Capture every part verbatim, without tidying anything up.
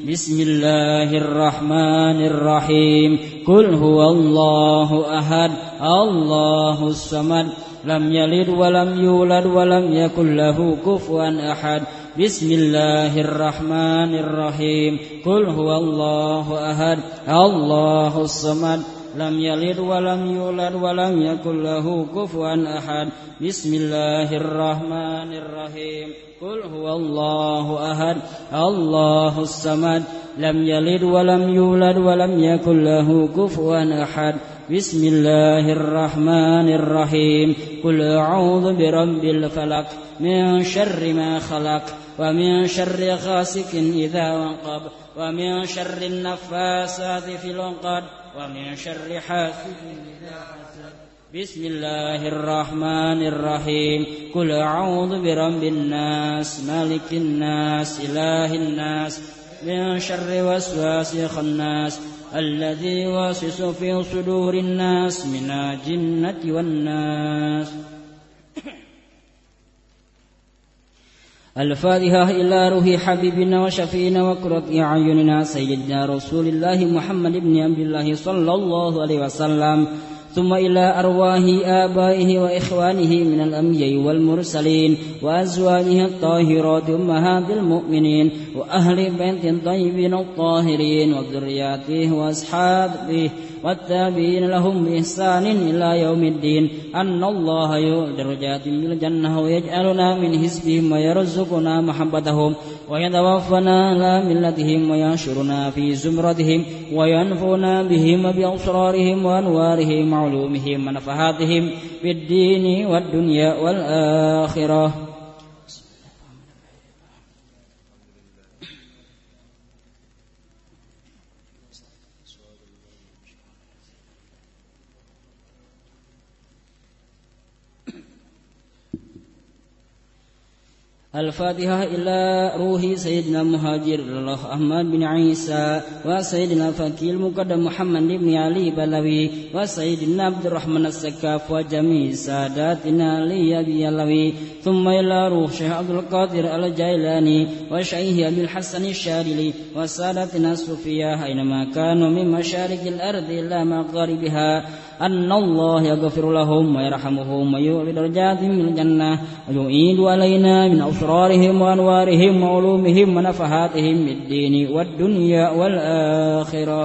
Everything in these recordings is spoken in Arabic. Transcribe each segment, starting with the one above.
بسم الله الرحمن الرحيم قل هو الله أحد الله الصمد لم يلد ولم يولد ولم يكن له كفوا أحد بسم الله الرحمن الرحيم قل هو الله أحد الله الصمد لم يلد ولم يولد ولم يكن له كفوا أحد بسم الله الرحمن الرحيم قل هو الله أحد الله الصمد لم يلد ولم يولد ولم يكن له كفوا أحد بسم الله الرحمن الرحيم قل أعوذ برب الفلق من شر ما خلق ومن شر غاسق إذا وقب ومن شر النفاسات في العقد ومن شر حاسد إذا حسد بسم الله الرحمن الرحيم قل أعوذ برب الناس مالك الناس إله الناس من شر وسواس الخناس الذي يوسوس في صدور الناس من الجنة والناس. الفاتحة إلى روح حبيبنا وشفينا وقرة أعيننا سيدنا رسول الله محمد بن عبد الله صلى الله عليه وسلم ثم إلى أرواح آبائه وإخوانه من الأنبياء والمرسلين وأزواجه الطاهرات أمهات المؤمنين وأهل بيت الطيبين الطاهرين وذرياته وأصحابه والتابعين لهم بإحسان إلى يوم الدين أن الله يؤتي درجات بالجنة ويجعلنا من حزبهم ويرزقنا محبتهم ويتوفنا على ملتهم وينشرنا في زمرتهم وينفعنا بهم بأسرارهم وأنوارهم وعلومهم ونفحاتهم في الدين والدنيا والآخرة. الفاتحة إلى روح سيدنا مهاجر الله أحمد بن عيسى وسيدنا فكيل مقدم محمد بن علي بلوي وسيدنا عبد الرحمن السكاف وجميع ساداتنا علي أبي علوي ثم إلى روح شيخ عبد القادر الجيلاني وشيخ أبي الحسن الشاذلي وسادتنا الصوفية أينما كانوا من مشارق الأرض إلى مغاربها أن الله يغفر لهم ويرحمهم ويعلي درجاتهم من الجنة ويعيد علينا من أسرارهم وأنوارهم وعلومهم ونفحاتهم بالدين والدنيا والآخرة.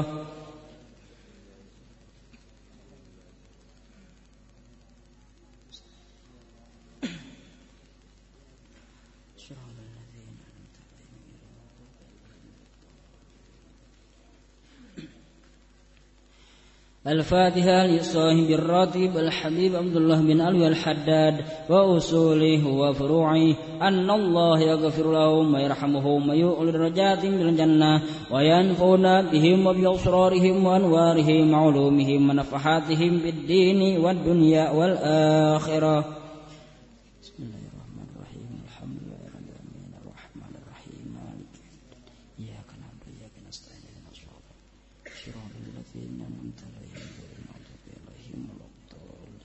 الفاتحة لصاحب الراتب الحبيب عبد الله بن علوي الحداد وأصوله وفروعه أن الله يغفر لهم ويرحمهم ويؤل درجات بالجنة وينفعنا بهم وبأسرارهم وأنوارهم وعلومهم ونفحاتهم بالدين والدنيا والآخرة. بسم الله الرحمن الرحيم الحمد لله رب العالمين الرحمن الرحيم مالك إياك نعبد وإياك نستعين اهدنا الصراط الذين أنعمت عليهم غير المغضوب عليهم ولا الضالين.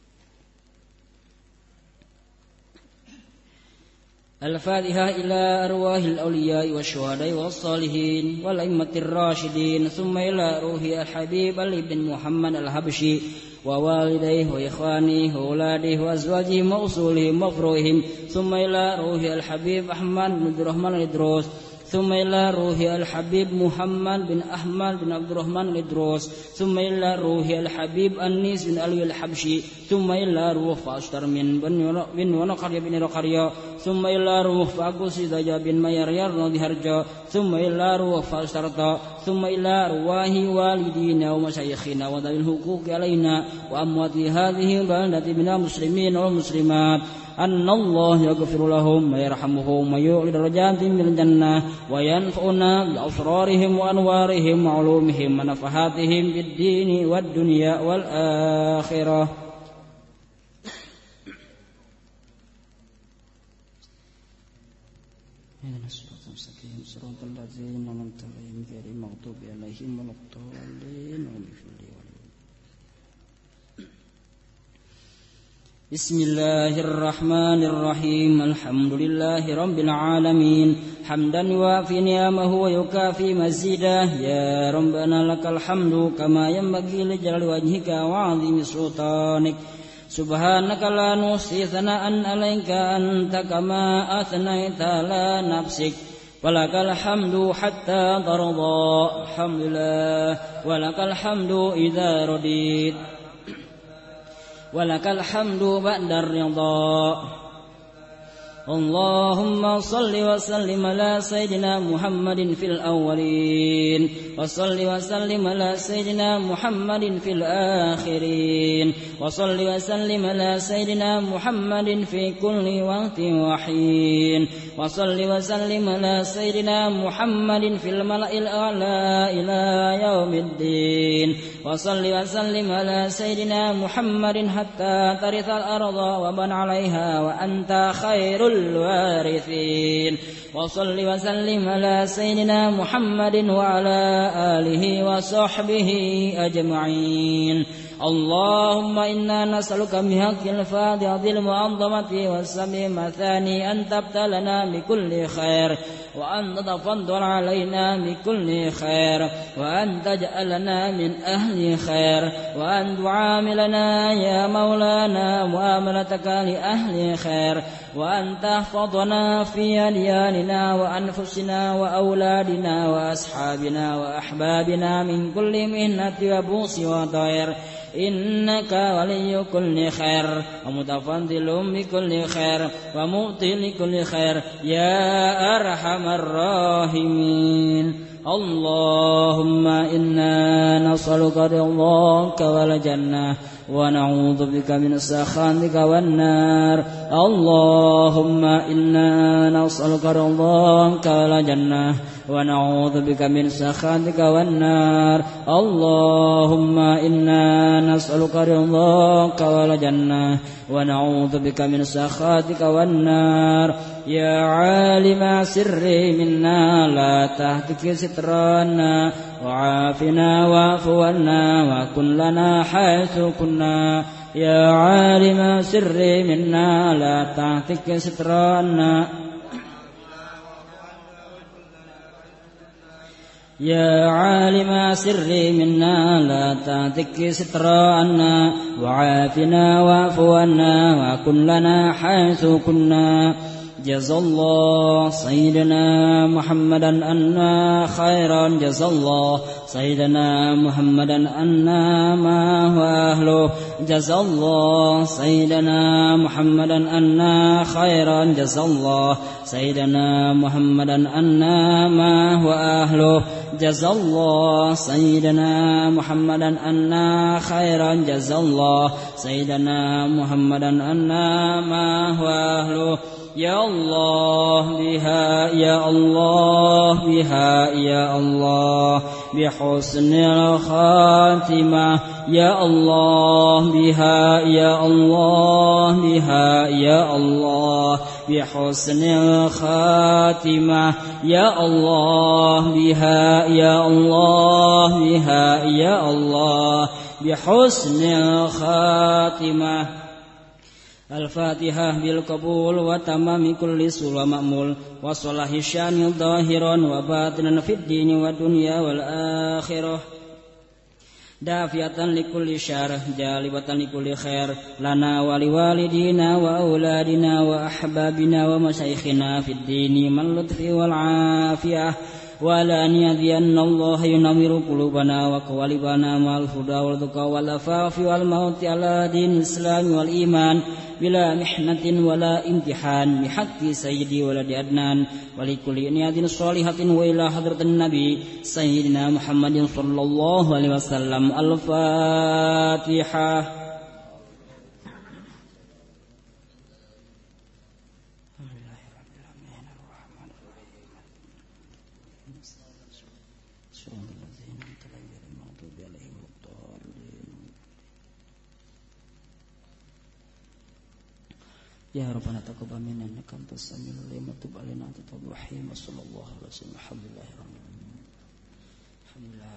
الفاتحة إلى أرواح الأولياء والشهداء والصالحين والأئمة الراشدين ثم إلى روح الحبيب علي بن محمد الحبشي ووالديه وإخوانه وأولاده وأزواجهم وأصولهم وفروعهم ثم إلى روح الحبيب أحمد بن عبد الرحمن الإدروس ثم إلى روح الحبيب محمد بن أحمد بن عبد الرحمن الإدروس ثم إلى روح الحبيب أنيس بن علي الحبشي ثم إلى روح فأشتر من بن ونقرية بن رقرية ثم إلى روح فأقوس دجا بن ميريار هرجا ثم إلى روح فأشترتا ثم إلى رواه والدينا ومشايخنا وذوي الحقوق علينا وأموات هذه البلدة من المسلمين والمسلمات أن الله يغفر لهم ويرحمهم ويعلي درجات من الجنة وينفعنا بأسرارهم وأنوارهم وعلومهم ونفحاتهم بالدين والدنيا والآخرة. اهدنا الصراط المستقيم صراط الذين أنعمت عليهم غير المغضوب عليهم ولا الضالين. بسم الله الرحمن الرحيم الحمد لله رب العالمين حمدا يوافي نعمه ويكافي مزيده يا ربنا لك الحمد كما ينبغي لجلال وجهك وعظيم سلطانك سبحانك لا نحصي ثناء عليك أنت كما أثنيت على نفسك ولك الحمد حتى ترضى الحمد لله ولك الحمد إذا رضيت ولك الحمد بعد الرضا اللهم صل وسلم على سيدنا محمد في الأولين وصل وسلم على سيدنا محمد في الآخرين وصل وسلم على سيدنا محمد في كل وقت وحين وصل وسلم على سيدنا محمد في الملأ الأعلى إلى يوم الدين وصل وسلم على سيدنا محمد حتى ترث الأرض ومن عليها وأنت خير الوارثين وصل وسلم على سيدنا محمد وعلى آله وصحبه أجمعين اللهم إنا نسألك بحق الفاتحة المعظمة والسبع مثاني أن تبتلنا بكل خير وأن تتفضل علينا بكل خير وأن تجعلنا من أهل خير وأن تعاملنا يا مولانا معاملتك لأهل خير وأن تحفظنا في أدياننا وأنفسنا وأولادنا وأصحابنا وأحبابنا من كل مهنة وبؤس وضير إنك ولي كل خير ومتفضل بكل خير ومؤتي لكل خير يا أرحم الراحمين اللهم إنا نسألك رضاك والجنة ونعوذ بك من سخطك والنار اللهم إنا نسألك رضاك والجنة ونعوذ بك من سخطك والنار اللهم إنا نسألك رضاك والجنة ونعوذ بك من سخطك والنار يا عالم سري منا لا تهتك سترانا وعافنا واعف عنا وكن لنا حيث كنا يا عالم سري منا لا تهتك سترانا يا عالم سري منا لا تعتك سترانا وعافنا واعف عنا وكن لنا حيث كنا جزا الله سيدنا محمدا أنا خيرا جزا الله سيدنا محمدا أنا ما هو أهله جزا الله سيدنا محمدا أنا خيرا جزا الله سيدنا محمدا أنا ما هو أهله جزا الله سيدنا محمدا أنا خيرا جزا الله سيدنا محمدا أنا ما هو أهله يا الله بها يا الله بها يا الله بحسن الخاتمة يا الله بها يا الله بها يا الله بحسن الخاتمة يا الله بها يا الله بها يا الله بحسن الخاتمة الفاتحة بالقبول وتمام كل سورة مأمول وصلاح الشان ظاهرا وباطنا في الدين والدنيا والآخرة دافية لكل شر جالبة لكل خير لنا ولوالدينا وأولادنا وأحبابنا ومشايخنا في الدين من اللطف والعافية ولا نيذي أن الله ينور قلوبنا وقوالبنا مع الهدى والذكى والعفاف والموت على دين الإسلام والإيمان بلا محنة ولا امتحان بحق سيدي ولد عدنان ولكل نيات صالحة وإلى حضرة النبي سيدنا محمد صلى الله عليه وسلم الفاتحة. يا ربنا تقبل منا انك انت السميع العليم وتب علينا انت التواب الرحيم وصلى الله عليه وسلم. الحمد لله رب العالمين. الحمد لله.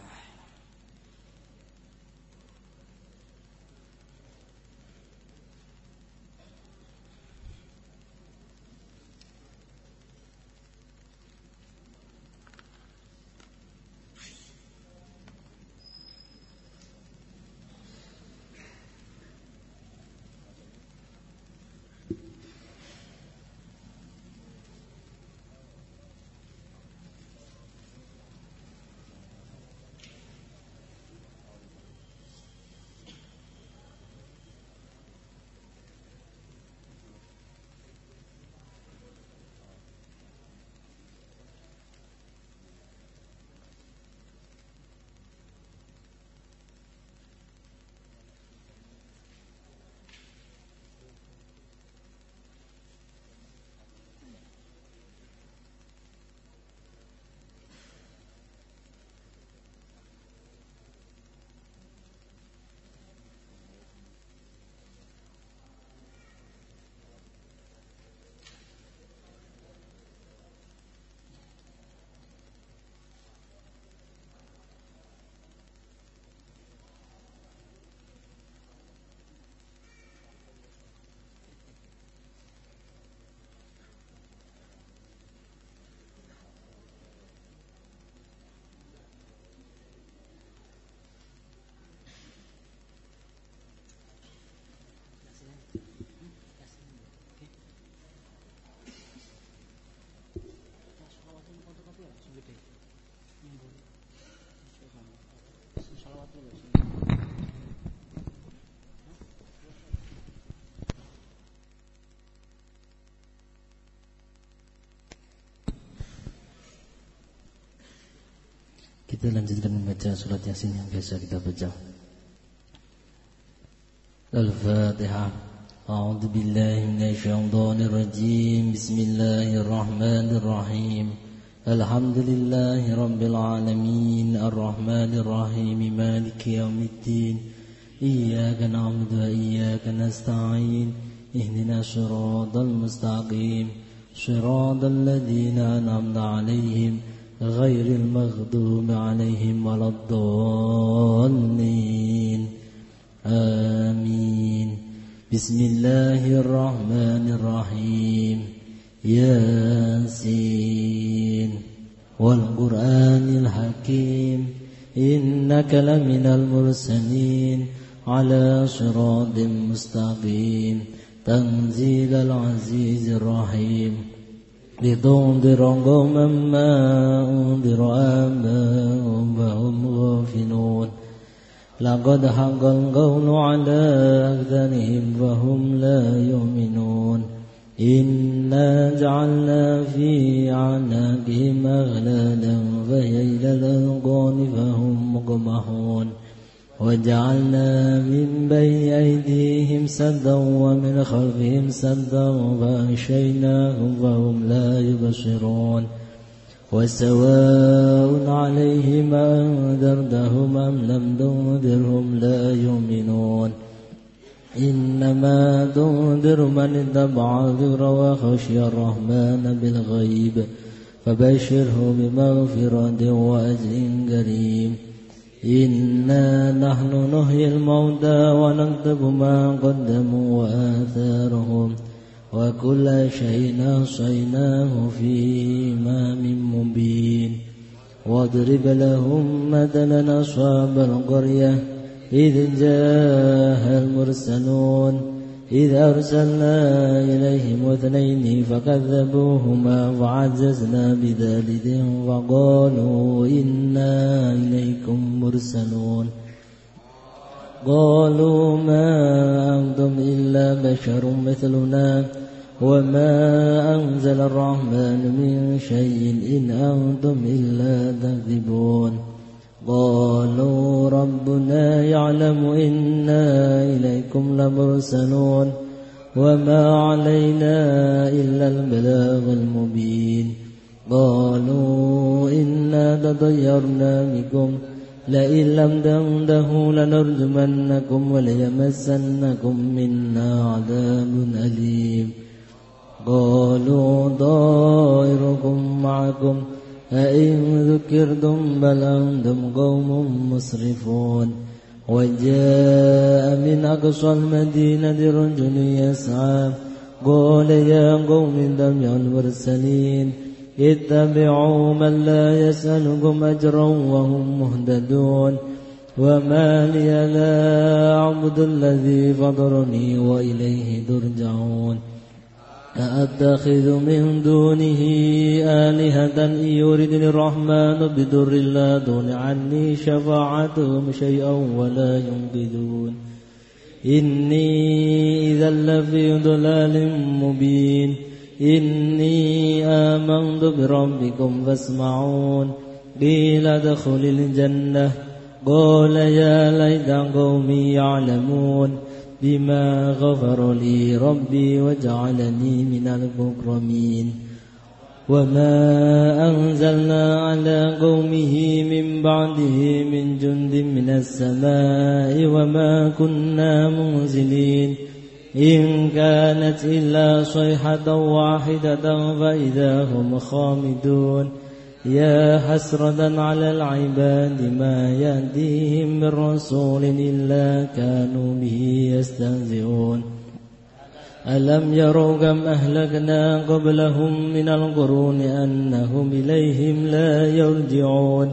Kita lanjutkan membaca surat Yasin yang biasa kita baca. Al-Fatihah. A'udzu billahi minasyaitonir rajim. Bismillahirrahmanirrahim. Alhamdulillahi rabbil alamin. Arrahmanir rahim. Maliki yaumiddin. Iyyaka na'budu wa iyyaka nasta'in. Ihdinas siratal mustaqim. Siratal ladzina an'amta 'alaihim غير المغضوب عليهم ولا الضالين آمين بسم الله الرحمن الرحيم ياسين والقرآن الحكيم إنك لمن المرسلين على صراط مستقيم تنزيل العزيز الرحيم لتنذر قوما ما أنذر آباؤهم فهم غافلون لقد حق القول على أكثرهم فهم لا يؤمنون إنا جعلنا في أعناقهم أغلالا فهي إلى الأذقان فهم مقمحون وجعلنا من بين أيديهم سدا ومن خلفهم سدا فأغشيناهم فهم لا يبصرون وسواء عليهم أنذرتهم أم لم تنذرهم لا يؤمنون إنما تنذر من اتبع الذكر وخشي الرحمن بالغيب فبشره بمغفرة وأجر كريم إنا نحن نحيي الموتى ونكتب ما قدموا وآثارهم وكل شيء أحصيناه في إمام مبين واضرب لهم مثلا أصحاب القرية إذ جاء المرسلون إذ أرسلنا إليهم اثنين فكذبوهما فعززنا بثالث فقالوا إنا إليكم مرسلون قالوا ما أنتم إلا بشر مثلنا وما أنزل الرحمن من شيء إن أنتم إلا تكذبون قالوا ربنا يعلم إنا إليكم لمرسلون وما علينا إلا البلاغ المبين قالوا إنا تطيرنا بكم لئن لم تنتهوا لنرجمنكم وليمسنكم منا عذاب أليم قالوا طائركم معكم أئن ذكرتم بل أنتم قوم مسرفون وجاء من أقصى المدينة رجل يسعى قال يا قوم اتبعوا المرسلين اتبعوا من لا يسألكم أجرا وهم مهتدون وما لي لا أعبد الذي فطرني وإليه ترجعون أأتخذ من دونه آلهة إن يردني الرحمن بضر لا تغن عني شفاعتهم شيئا ولا ينقذون إني إذا لفي ضلال مبين إني آمنت بربكم فاسمعون قيل ادخل الجنة قال يا ليت قومي يعلمون بما غفر لي ربي وجعلني من المكرمين وما أنزلنا على قومه من بعده من جند من السماء وما كنا منزلين إن كانت إلا صيحة واحدة فإذا هم خامدون يا حسرة على العباد ما يأتيهم من رسول إلا كانوا به يستهزئون ألم يروا كم أهلكنا قبلهم من القرون أنهم إليهم لا يرجعون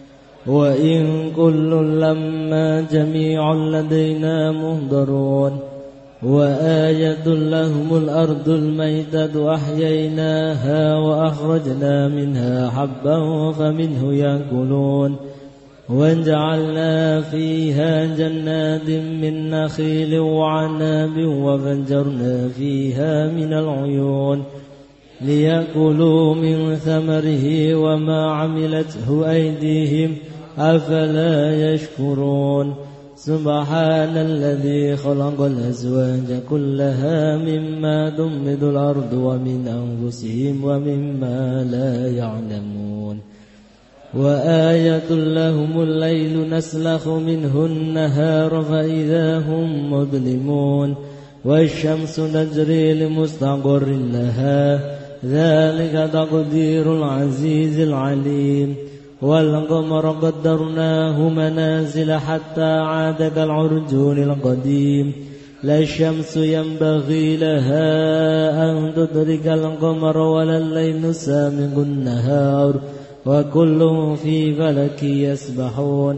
وإن كل لما جميع لدينا محضرون وآية لهم الأرض الميتة أحييناها وأخرجنا منها حبا فمنه يأكلون وجعلنا فيها جنات من نخيل وعناب وفجرنا فيها من العيون ليأكلوا من ثمره وما عملته أيديهم أفلا يشكرون سبحان الذي خلق الأزواج كلها مما تنبت الأرض ومن أنفسهم ومما لا يعلمون وآية لهم الليل نسلخ منه النهار فإذا هم مظلمون والشمس تجري لمستقر لها ذلك تقدير العزيز العليم والقمر قدرناه منازل حتى عاد كالعرجون القديم لا الشمس ينبغي لها أن تدرك القمر ولا الليل سابق النهار وكل في فلك يسبحون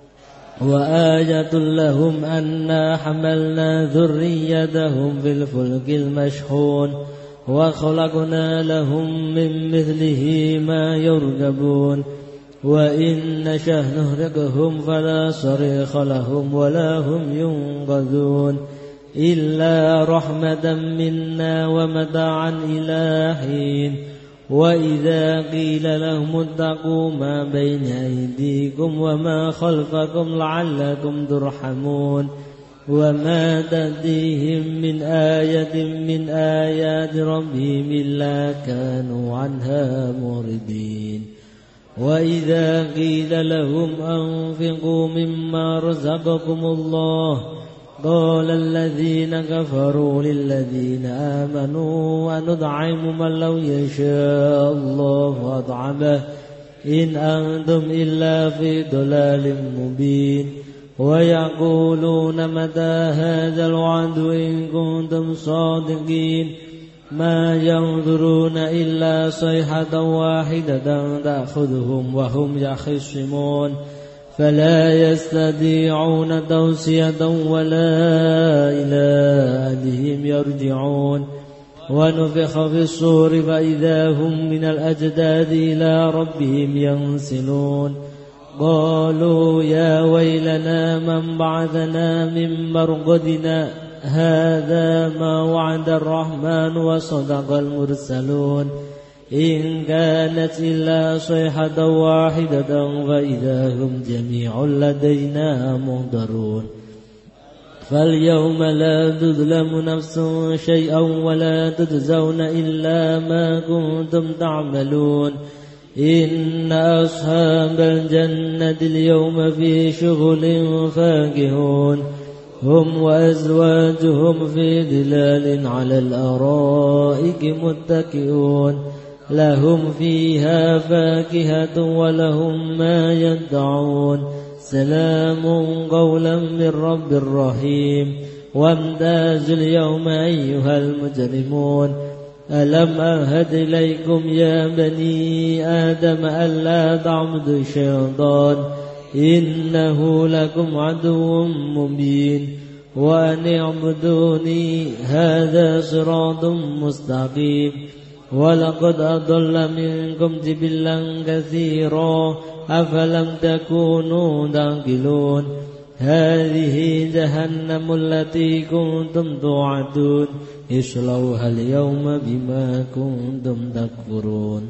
وآية لهم أنا حملنا ذريتهم في الفلك المشحون وخلقنا لهم من مثله ما يركبون وإن نشأ نهلكهم فلا صريخ لهم ولا هم ينقذون إلا رحمة منا ومتاعا إلى حين وإذا قيل لهم اتقوا ما بين أيديكم وما خلفكم لعلكم ترحمون وما تأتيهم من آية من آيات ربهم إلا كانوا عنها معرضين وإذا قيل لهم أنفقوا مما رزقكم الله قال الذين كفروا للذين آمنوا أنطعم من لو يشاء الله أطعمه إن أنتم إلا في ضلال مبين ويقولون متى هذا الوعد إن كنتم صادقين ما ينظرون إلا صيحة واحدة تأخذهم وهم يخصمون فلا يستطيعون توصية ولا إلى أهلهم يرجعون ونفخ في الصور فإذا هم من الأجداث إلى ربهم ينسلون قالوا يا ويلنا من بعثنا من مرقدنا هذا ما وعد الرحمن وصدق المرسلون إن كانت إلا صيحة واحدة فإذا هم جميع لدينا محضرون فاليوم لا تظلم نفس شيئا ولا تجزون إلا ما كنتم تعملون إن أصحاب الجنة اليوم في شغل فاكهون هم وأزواجهم في ظلال على الأرائك متكئون لهم فيها فاكهة ولهم ما يدعون سلام قولا من رب رحيم وامتازوا اليوم أيها المجرمون ألم أعهد إليكم يا بني آدم ألا تعبدوا الشيطان إنه لكم عدو مبين وأن اعبدوني هذا صراط مستقيم ولقد أضل منكم جبلا كثيرا أفلم تكونوا تعقلون هذه جهنم التي كنتم توعدون اصلوها اليوم بما كنتم تكفرون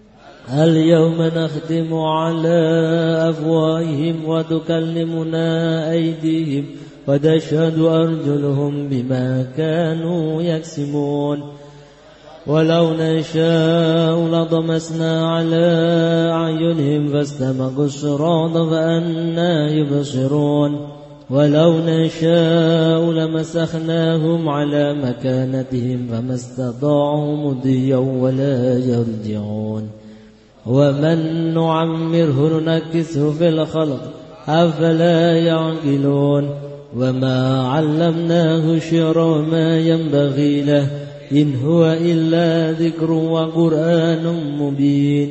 اليوم نختم على أفواههم وتكلمنا أيديهم وتشهد أرجلهم بما كانوا يكسبون ولو نشاء لطمسنا على أعينهم فاستبقوا الصراط فأنى يبصرون ولو نشاء لمسخناهم على مكانتهم فما استطاعوا مضيا ولا يرجعون ومن نعمره ننكسه في الخلق أفلا يعقلون وما علمناه الشعر ما ينبغي له إن هو إلا ذكر وقرآن مبين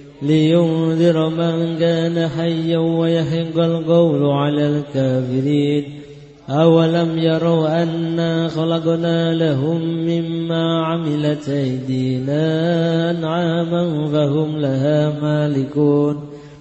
لينذر من كان حيا ويحق القول على الكافرين أولم يروا أنا خلقنا لهم مما عملت أيدينا أنعاما فهم لها مالكون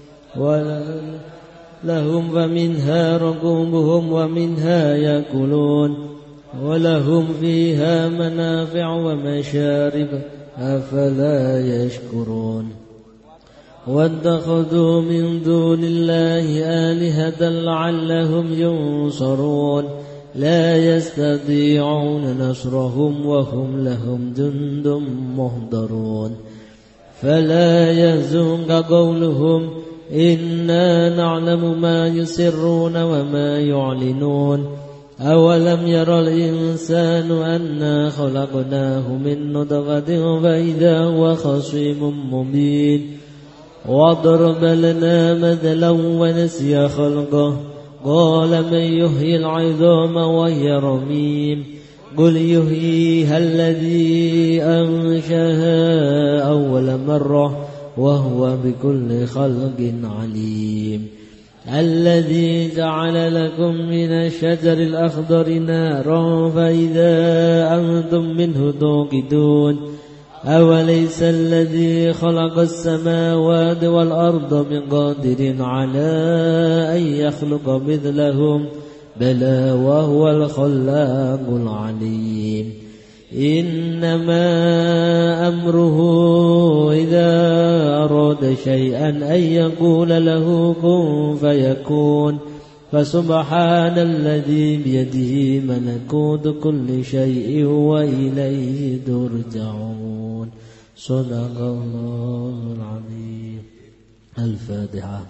ولهم فمنها ركوبهم ومنها يأكلون ولهم فيها منافع ومشارب أفلا يشكرون واتخذوا من دون الله آلهة لعلهم ينصرون لا يستطيعون نصرهم وهم لهم جند مهضرون فلا يحزنك قولهم إنا نعلم ما يسرون وما يعلنون أولم ير الإنسان أنا خلقناه من نطفة فإذا هو خصيم مبين واضرب لنا مثلا ونسي خلقه قال من يحيي العظام وهي رميم قل يحييها الذي أنشأها أول مرة وهو بكل خلق عليم الذي جعل لكم من الشجر الأخضر نارا فإذا أنتم منه توقدون أوليس الذي خلق السماوات والأرض بقادر على أن يخلق مثلهم بلى وهو الخلاق العليم إنما أمره إذا أراد شيئا أن يقول له كن فيكون فسبحان الذي بيده ملكوت كل شيء وإليه ترجعون صدق الله العظيم. الفاتحة.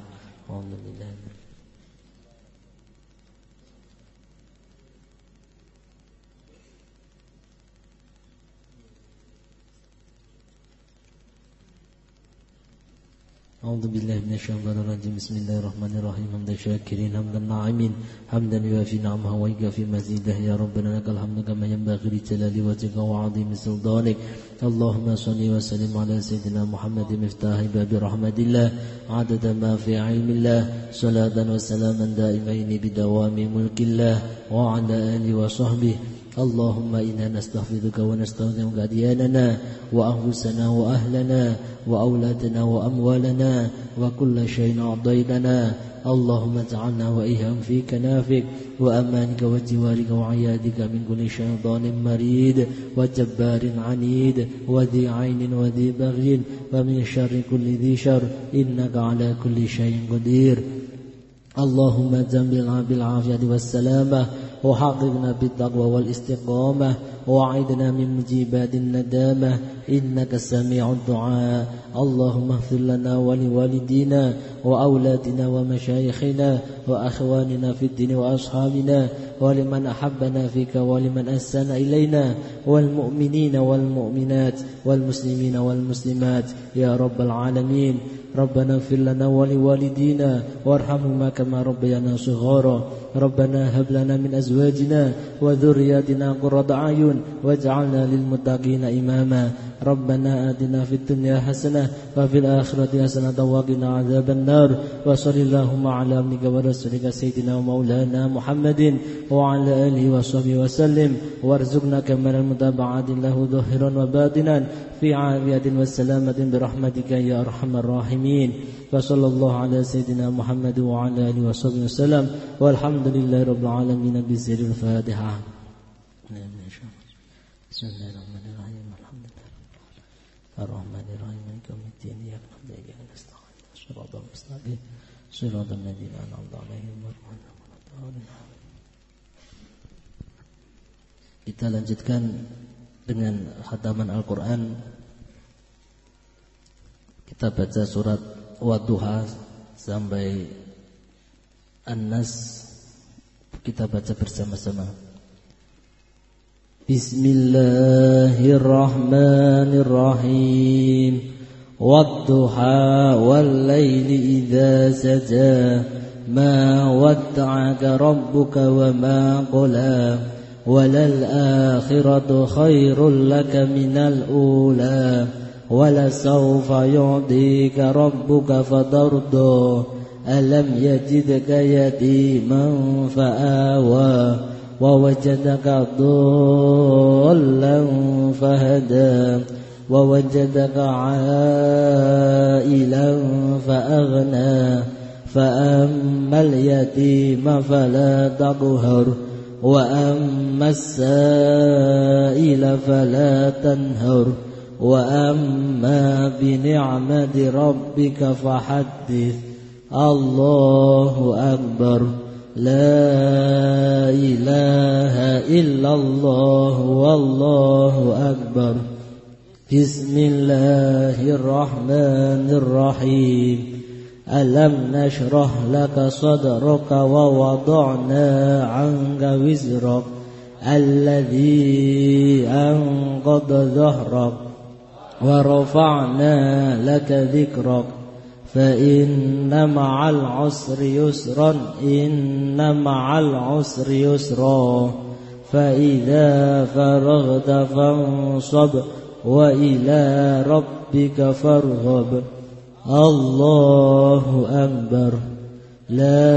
أعوذ بالله من الشيطان الرجيم. بسم الله الرحمن الرحيم. حمد الشاكرين حمد الناعمين حمدا يوافي نعمه ويكافي مزيده يا ربنا لك الحمد كما ينبغي لجلال وجهك وعظيم سلطانك. اللهم صل وسلم على سيدنا محمد مفتاح باب رحمة الله عدد ما في علم الله صلاة وسلاما دائمين بدوام ملك الله وعلى آله وصحبه. اللهم إنا نستحفظك ونستودعك أدياننا وأنفسنا وأهلنا وأولادنا وأموالنا وكل شيء أعطيتنا. اللهم اجعلنا وإياهم في كنافك وأمانك وجوارك وعيادك من كل شيطان مريد وجبار عنيد وذي عين وذي بغي ومن شر كل ذي شر إنك على كل شيء قدير. اللهم جملنا بالعافية والسلامة وحققنا بالتقوى والاستقامة وعدنا من مجيبات الندامة إنك سميع الدعاء. اللهم اغفر لنا ولوالدينا وأولادنا ومشايخنا وأخواننا في الدين وأصحابنا ولمن أحبنا فيك ولمن أحسن إلينا والمؤمنين والمؤمنات والمسلمين والمسلمات يا رب العالمين. ربنا اغفر لنا ولوالدينا وارحمهما كما ربيانا صغارا. ربنا هب لنا من أزواجنا وذرياتنا قرة أعين واجعلنا للمتقين إماما. ربنا آتنا في الدنيا حسنة وفي الآخرة حسنة وقنا عذاب النار. وصل اللهم على عبدك ورسولك سيدنا ومولانا محمد وعلى آله وصحبه وسلم وارزقنا كمال المتابعات له ظاهرا وباطنا في عافية والسلامة برحمتك يا أرحم الراحمين. وصلى الله على سيدنا محمد وعلى آله وصحبه وسلم والحمد لله رب العالمين بسر الفاتحة. بسم الله الرحمن الرحيم. الحمد لله الرحمن الرحيم مالك يوم الدين إياك نعبد وإياك نستعين صراط المستقيم صراط الذين أنعمت عليهم غير المغضوب عليهم. Kita lanjutkan dengan khataman Al-Quran. Kita baca surat Wadduha sampai An-Nas. Kita baca bersama-sama. Bismillahirrahmanirrahim. Wadduha wal-laili idza saja ma wadda'aka rabbuka wa ma qala walal akhiratu khairul laka minal ula walasawfa yu'tika rabbuka fatarda alam yajidka yatiman fa'awa wa wajadaka dhallan fahada wa wajadaka 'ailan fa'aghna fa'ammal yatima fala taqhar wa ammas sa'ila fala tanhar وأما بنعمة ربك فحدث. الله أكبر. لا إله إلا الله والله أكبر. بسم الله الرحمن الرحيم. ألم نشرح لك صدرك ووضعنا عنك وزرك الذي أنقض ظهرك ورفعنا لك ذكرك فإن مع العسر يسرا إن مع العسر يسرا فإذا فرغت فانصب وإلى ربك فارغب. الله أكبر. لا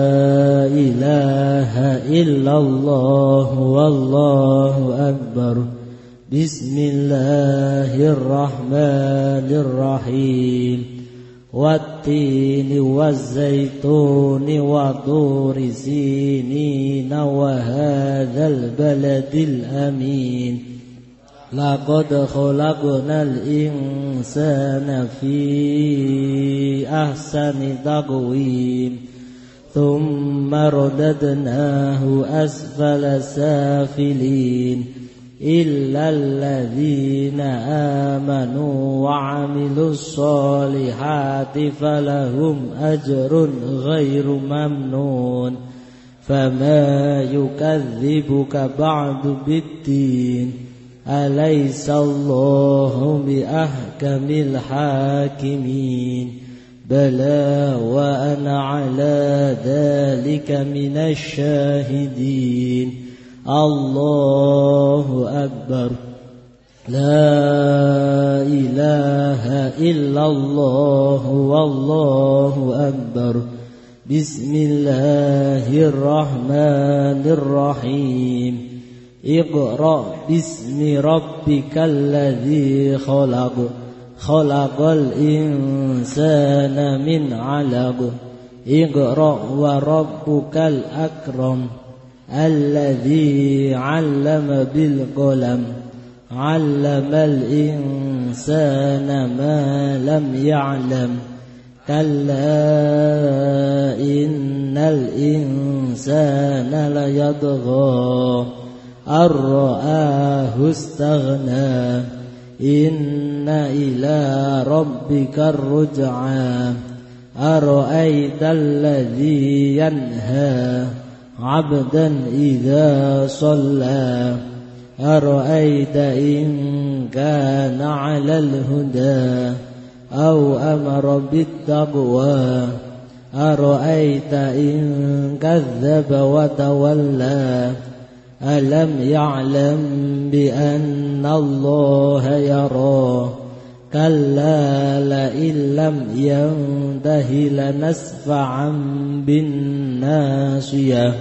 إله إلا الله والله أكبر. بسم الله الرحمن الرحيم. والتين والزيتون وطور سينين وهذا البلد الأمين. لقد خلقنا الإنسان في أحسن تقويم ثم رددناه أسفل سافلين إلا الذين آمنوا وعملوا الصالحات فلهم أجر غير ممنون. فما يكذبك بعد بالدين أليس الله بأحكم الحاكمين. بلى وأنا على ذلك من الشاهدين. الله أكبر. لا إله إلا الله والله أكبر. بسم الله الرحمن الرحيم. اقرأ باسم ربك الذي خلق خلق الإنسان من علق. اقرأ وربك الأكرم الذي علم بالقلم علم الإنسان ما لم يعلم. كلا إن الإنسان ليطغى أن رآه استغنى. إن إلى ربك الرجعى. أرأيت الذي ينهى عبدا إذا صلى. أرأيت إن كان على الهدى أو أمر بالتقوى. أرأيت إن كذب وتولى. ألم يعلم بأن الله يرى. كلا لئن لم ينته لنسفعا بالناصية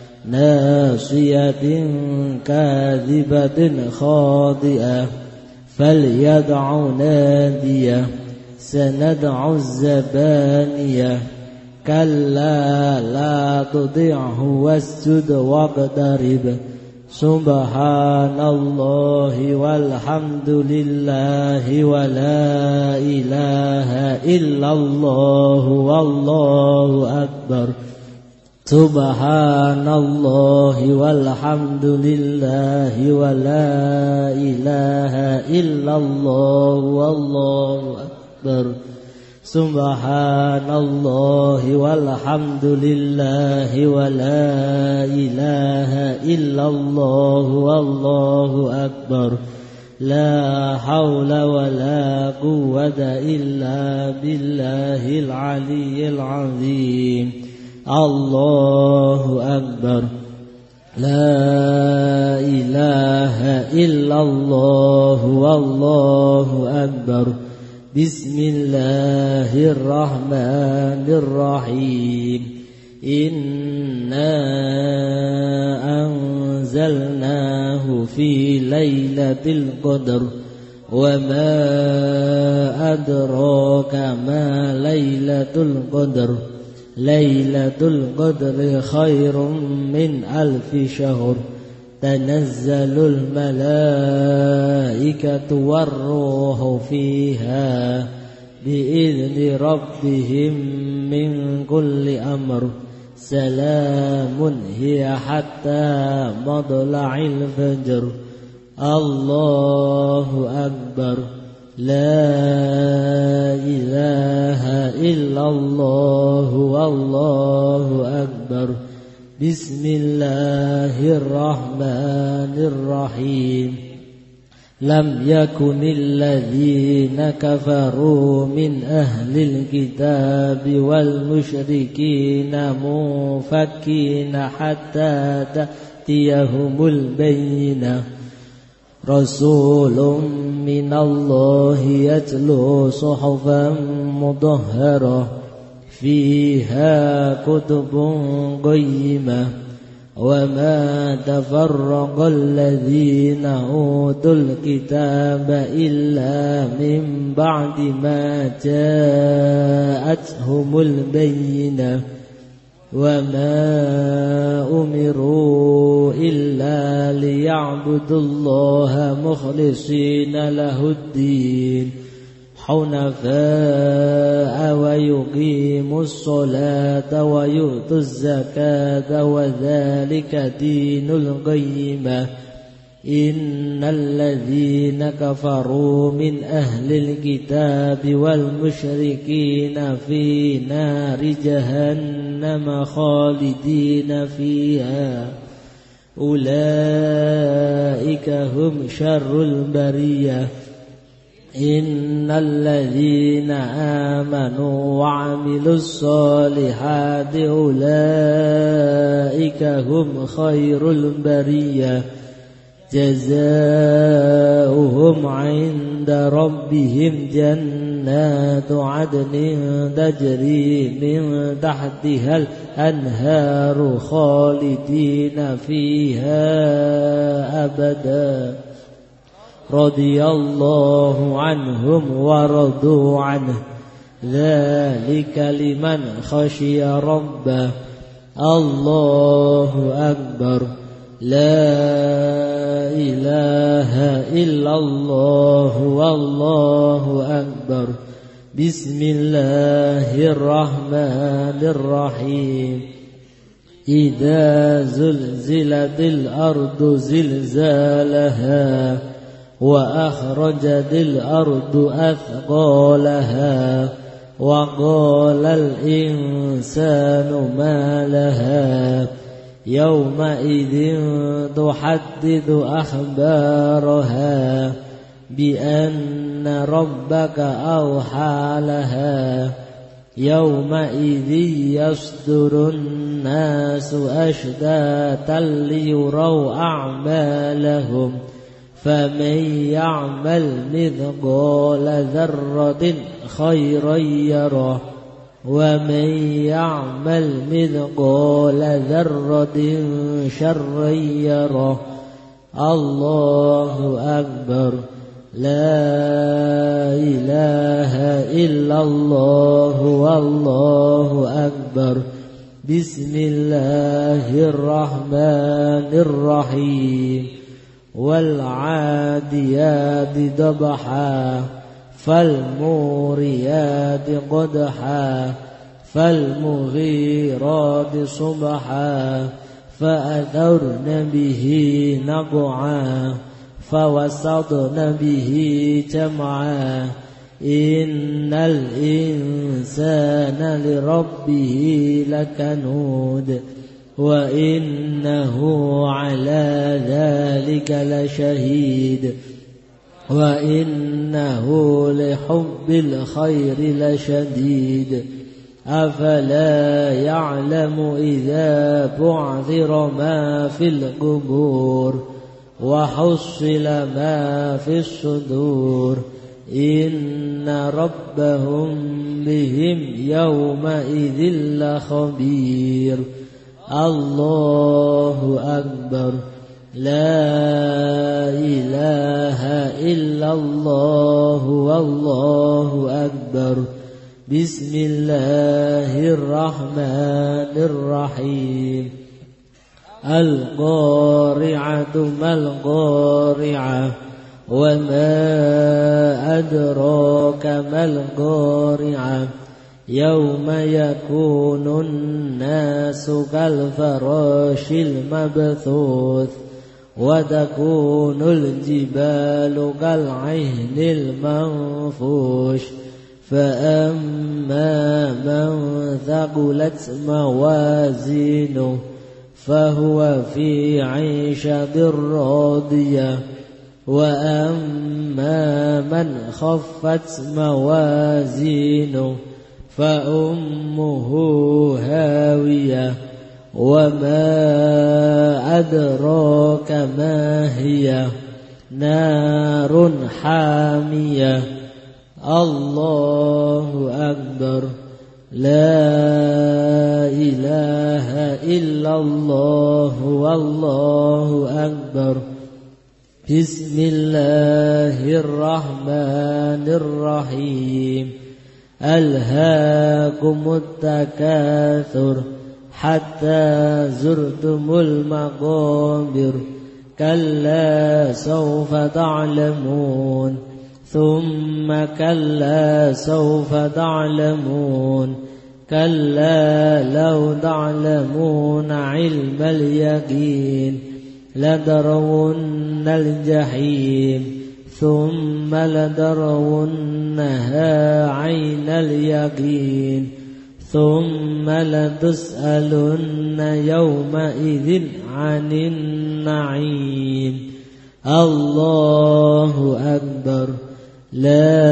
ناصية كاذبة خاطئة فليدع ناديه. سندع الزبانية. كلا لا تطعه واسجد واقترب. سبحان الله والحمد لله ولا إله إلا الله والله أكبر. سبحان الله والحمد لله ولا إله إلا الله والله أكبر. سبحان الله والحمد لله ولا إله إلا الله والله أكبر. لا حول ولا قوة إلا بالله العلي العظيم. الله أكبر. لا إله إلا الله والله أكبر. بسم الله الرحمن الرحيم. إنا أنزلناه في ليلة القدر وما أدراك ما ليلة القدر. ليلة القدر خير من ألف شهر. تنزل الملائكة والروح فيها بإذن ربهم من كل أمر سلام هي حتى مطلع الفجر. الله أكبر. لا إله إلا الله والله أكبر. بسم الله الرحمن الرحيم. لم يكن الذين كفروا من أهل الكتاب والمشركين منفكين حتى تأتيهم البينة. رسول من الله يتلو صحفا مطهرة فيها كتب قيمة. وما تفرق الذين أوتوا الكتاب إلا من بعد ما جاءتهم البينة. وما أمروا إلا ليعبدوا الله مخلصين له الدين حنفاء ويقيموا الصلاة ويؤتوا الزكاة وذلك دين القيمة. إن الذين كفروا من أهل الكتاب والمشركين في نار جهنم خالدين فيها أولئك هم شر البرية. إن الذين آمنوا وعملوا الصالحات أولئك هم خير البرية. جزاؤهم عند ربهم جنات عدن تجري من تحتها الأنهار خالدين فيها أبدا. رضي الله عنهم ورضوا عنه ذلك لمن خشي ربه. الله أكبر. لا إله إلا الله والله أكبر. بسم الله الرحمن الرحيم. إذا زلزلت الأرض زلزالها وأخرجت الأرض أثقالها وقال الإنسان ما لها يومئذ تحدث أخبارها بأن ربك أوحى لها. يومئذ يصدر الناس أشتاتا ليروا أعمالهم فمن يعمل مثقال ذرة خيرا يره ومن يعمل مثقال ذرة شرا يره. الله أكبر. لا إله إلا الله والله أكبر. بسم الله الرحمن الرحيم. والعاديات ضبحا فالموريات قدحا فالمغيرات صبحا فأثرن به نقعا فوسطن به جمعا. إن الإنسان لربه لكنود وإنه على ذلك لشهيد وإنه لحب الخير لشديد. أفلا يعلم إذا بعثر ما في القبور وحصل ما في الصدور إن ربهم بهم يومئذ لخبير. الله أكبر. لا إله إلا الله والله أكبر. بسم الله الرحمن الرحيم. القارعة ما القارعة وما أدراك ما القارعة يوم يكون الناس كالفراش المبثوث وتكون الجبال كالعهن المنفوش فأما من ثقلت موازينه فهو في عيشة راضية وأما من خفت موازينه فأمه هاوية وما أدراك ما هي نار حامية الله أكبر لا إله إلا الله والله أكبر بسم الله الرحمن الرحيم ألهاكم التكاثر حتى زرتم المقابر كلا سوف تعلمون ثم كلا سوف تعلمون كلا لو تعلمون علم اليقين لترون الجحيم ثم لترونها عين اليقين ثم لتسألن يومئذ عن النعيم الله أكبر لا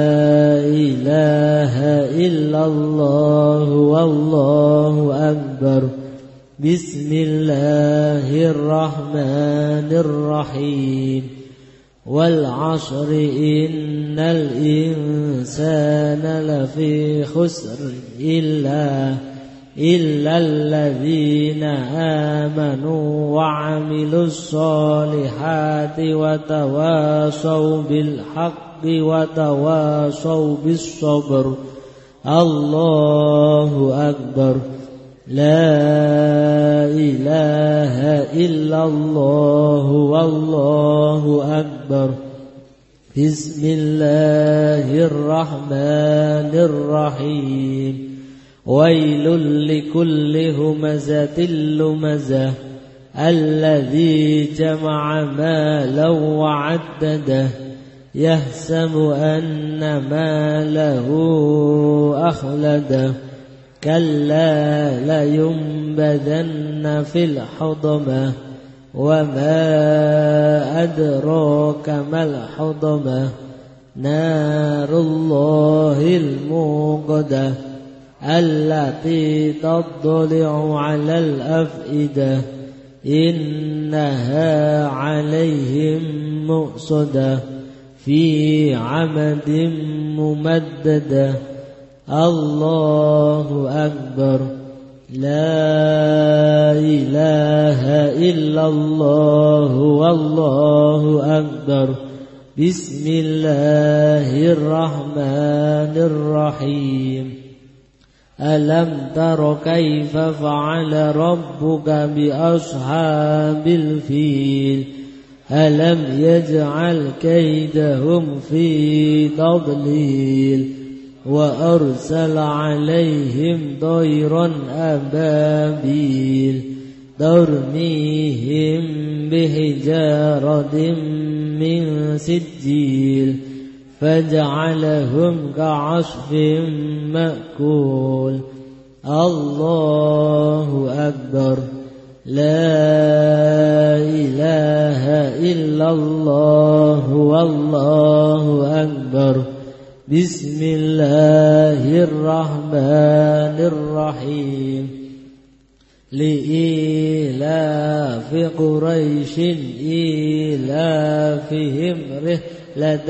إله إلا الله والله أكبر بسم الله الرحمن الرحيم والعصر إن الإنسان لفي خسر إلا إلا الذين آمنوا وعملوا الصالحات وتواصوا بالحق وتواصوا بالصبر الله أكبر لا إله إلا الله والله أكبر بسم الله الرحمن الرحيم ويل لكل همزة لمزة الذي جمع مالا وعدده يحسب أن ماله أخلده كلا لينبذن في الحطمة وما أدراك ما الحطمة نار الله الموقدة التي تطلع على الأفئدة إنها عليهم مؤصدة في عمد ممددة الله أكبر لا إله إلا الله والله أكبر بسم الله الرحمن الرحيم ألم تر كيف فعل ربك بأصحاب الفيل ألم يجعل كيدهم في تضليل وأرسل عليهم طيرا أبابيل ترميهم بحجارة من سجيل فجعلهم كعصف مأكول الله أكبر لا إله إلا الله والله أكبر بسم الله الرحمن الرحيم لإيلاف قريش إيلافهم رحلة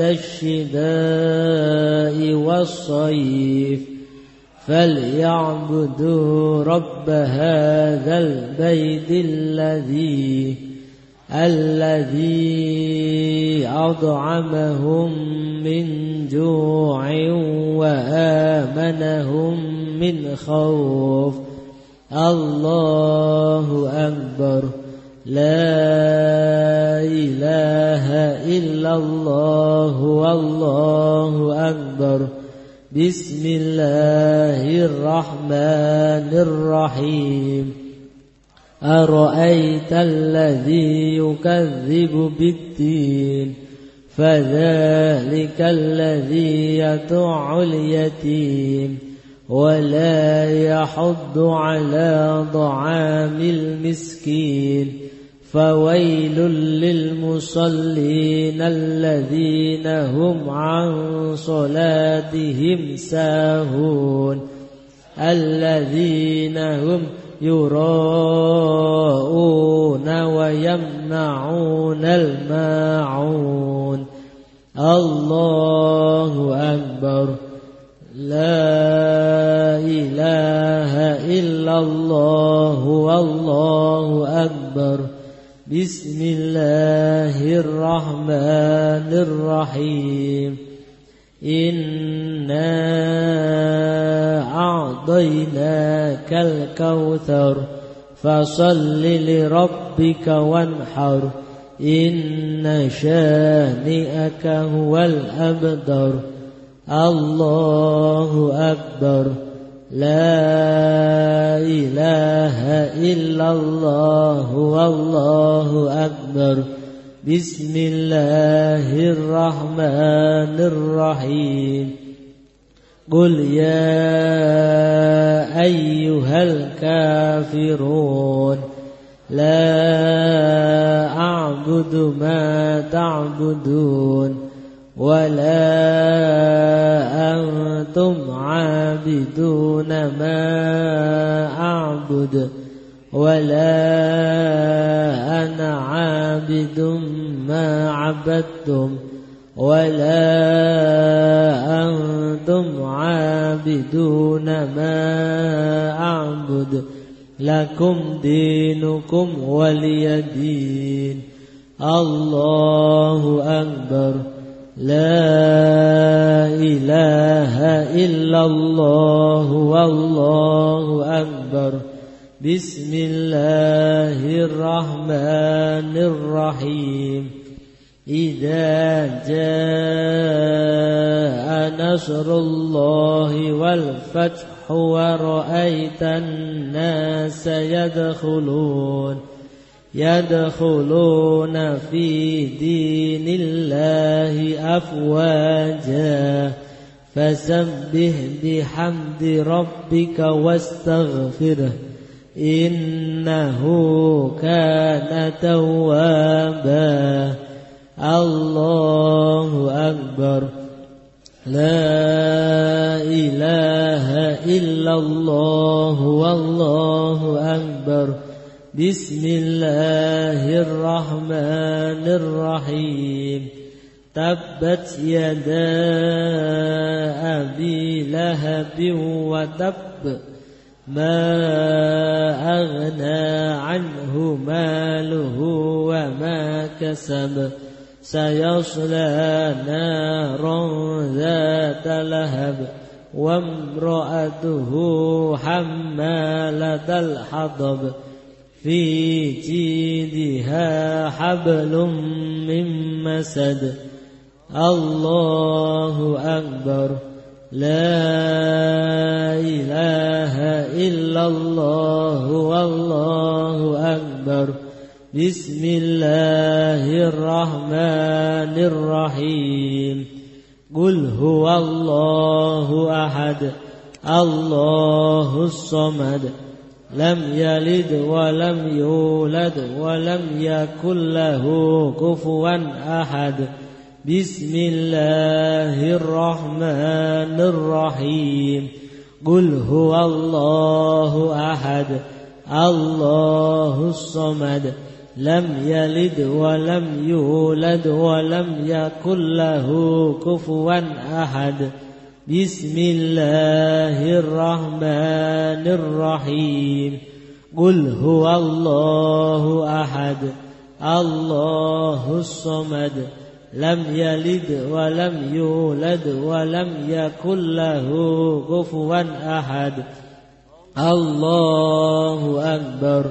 الشتاء والصيف فليعبدوا رب هذا البيت الذي الذي أطعمهم من جوع وآمنهم من خوف الله أكبر. لا إله إلا الله والله أكبر. بسم الله الرحمن الرحيم. أرأيت الذي يكذب بالدين فذلك الذي يدع اليتيم ولا يحض على طعام المسكين فويل للمصلين الذين هم عن صلاتهم ساهون الذين هم يراءون ويمنعون الماعون. الله أكبر. لا إله إلا الله والله أكبر. بسم الله الرحمن الرحيم. إنا أعطيناك الكوثر فصل لربك وانحر إن شانئك هو الأبتر. الله أكبر. لا إله إلا الله والله أكبر. بسم الله الرحمن الرحيم. قل يا أيها الكافرون لا أعبد ما تعبدون ولا أنتم عابدون ما أعبد ولا أنا عابد ما عبدتم ولا أنتم عابدون ما أعبد لكم دينكم ولي دين. الله أكبر. لا إله إلا الله والله أكبر. بسم الله الرحمن الرحيم. إذا جاء نصر الله والفتح ورأيت الناس يدخلون يدخلون في دين الله أفواجا فسبح بحمد ربك واستغفره إنه كان توابا. الله أكبر. لا إله إلا الله والله أكبر. بسم الله الرحمن الرحيم. تبت يدا أبي لهب وتب ما أغنى عنه ماله وما كسب سيصلى نارا ذات لهب وامرأته حمالة الحطب في جيدها حبل من مسد. الله أكبر. لا إله إلا الله والله أكبر. بسم الله الرحمن الرحيم. قل هو الله أحد الله الصمد لم يلد ولم يولد ولم يكن له كفوا أحد. بسم الله الرحمن الرحيم. قل هو الله أحد الله الصمد لم يلد ولم يولد ولم يكن له كفوا أحد. بسم الله الرحمن الرحيم. قل هو الله أحد الله الصمد لم يلد ولم يولد ولم يكن له كفوا أحد. الله أكبر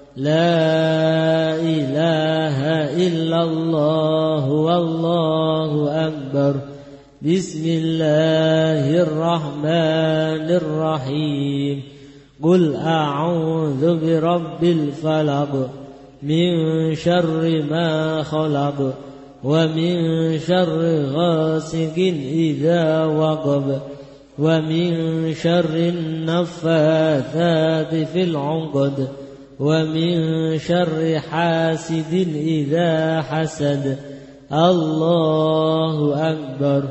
لا إله إلا الله والله أكبر بسم الله الرحمن الرحيم قل أعوذ برب الفلق من شر ما خلق ومن شر غاسق إذا وقب ومن شر النفاثات في العقد ومن شر حاسد إذا حسد الله أكبر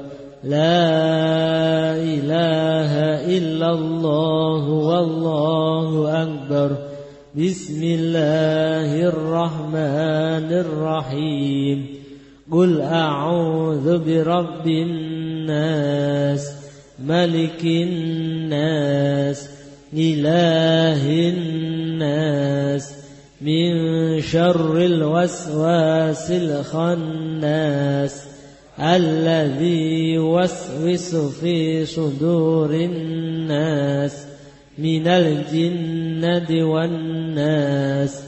لا إله إلا الله والله أكبر بسم الله الرحمن الرحيم قل أعوذ برب الناس ملك الناس إله الناس من شر الوسواس الخناس الذي يوسوس في صدور الناس من الجنة والناس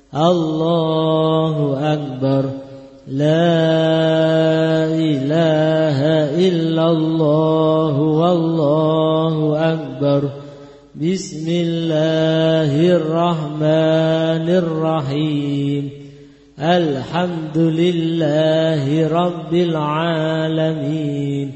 الله أكبر لا إله إلا الله والله أكبر بسم الله الرحمن الرحيم الحمد لله رب العالمين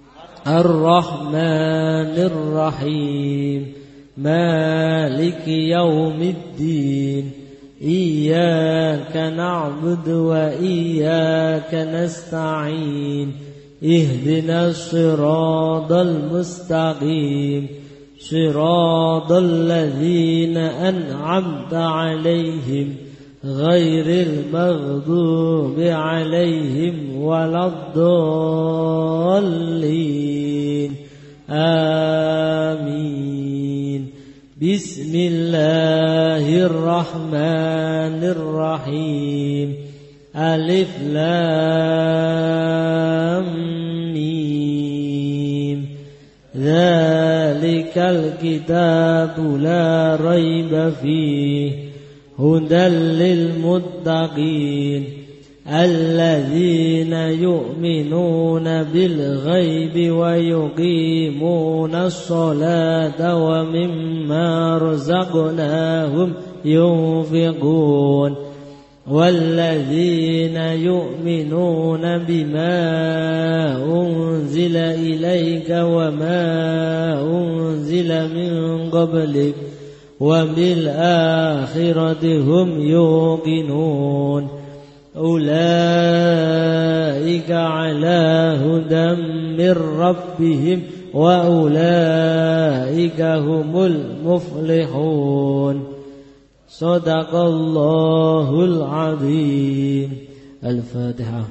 الرحمن الرحيم مالك يوم الدين إياك نعبد وإياك نستعين اهدنا الصراط المستقيم صراط الذين أنعمت عليهم غير المغضوب عليهم ولا الضالين آمين بسم الله الرحمن الرحيم ألف لام ميم ذلك الكتاب لا ريب فيه هدى للمتقين الذين يؤمنون بالغيب ويقيمون الصلاة ومما رزقناهم ينفقون والذين يؤمنون بما أنزل إليك وما أنزل من قبلك وبالآخرة هم يوقنون أولئك على هدى من ربهم وأولئك هم المفلحون صدق الله العظيم. الفاتحة.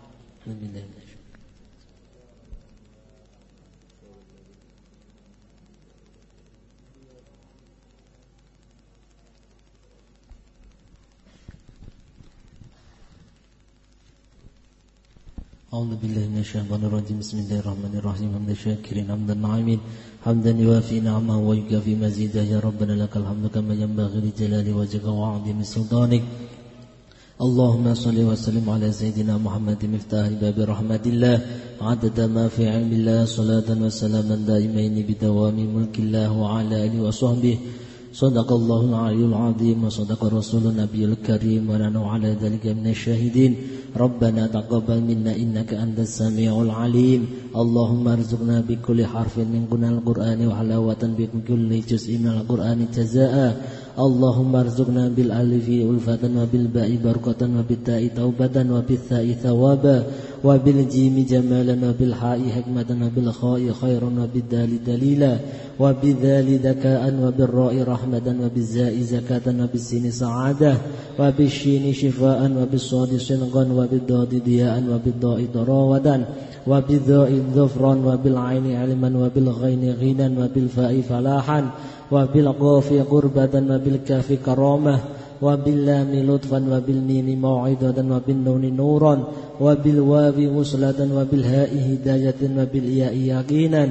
أعوذ بالله من الشيطان الرجيم بسم الله الرحمن الرحيم حمد الشاكرين حمد الناعمين حمدا يوافي نعمه ويكافي مزيده يا ربنا لك الحمد كما ينبغي لجلال وجهك وعظيم سلطانك. اللهم صل وسلم على سيدنا محمد مفتاح باب رحمة الله عدد ما في علم الله صلاة وسلاما دائمين بدوام ملك الله وعلى آله وصحبه. صدق الله العلي العظيم وصدق رسول النبي الكريم ونحن على ذلك من الشاهدين. ربنا تقبل منا إنك أنت السميع العليم. اللهم ارزقنا بكل حرف من قرآن القرآن وحلاوة بكل جزء من القرآن جزاء. اللهم ارزقنا بالألف ألفة وبالباء بركة وبالتاء توبة وبالثاء ثوابا وبالجيم جمالا وبالحاء حكمة وبالخاء خيرا وبالدال دليلا وبالذال ذكاء وبالراء رحمة وبالزاء زكاة وبالسين سعادة وبالشين شفاء وبالصاد صدقا وبالضاد ضياء وبالضاء ضراوة وبالذاء ظفرا وبالعين علما وبالغين غنى وبالفاء فلاحا وبالقاف قربة وبالكاف كرامة وباللام لطفا وبالميم موعظة وبالنون نورا وبالواو وصلة وبالهاء هداية وبالياء يقينا.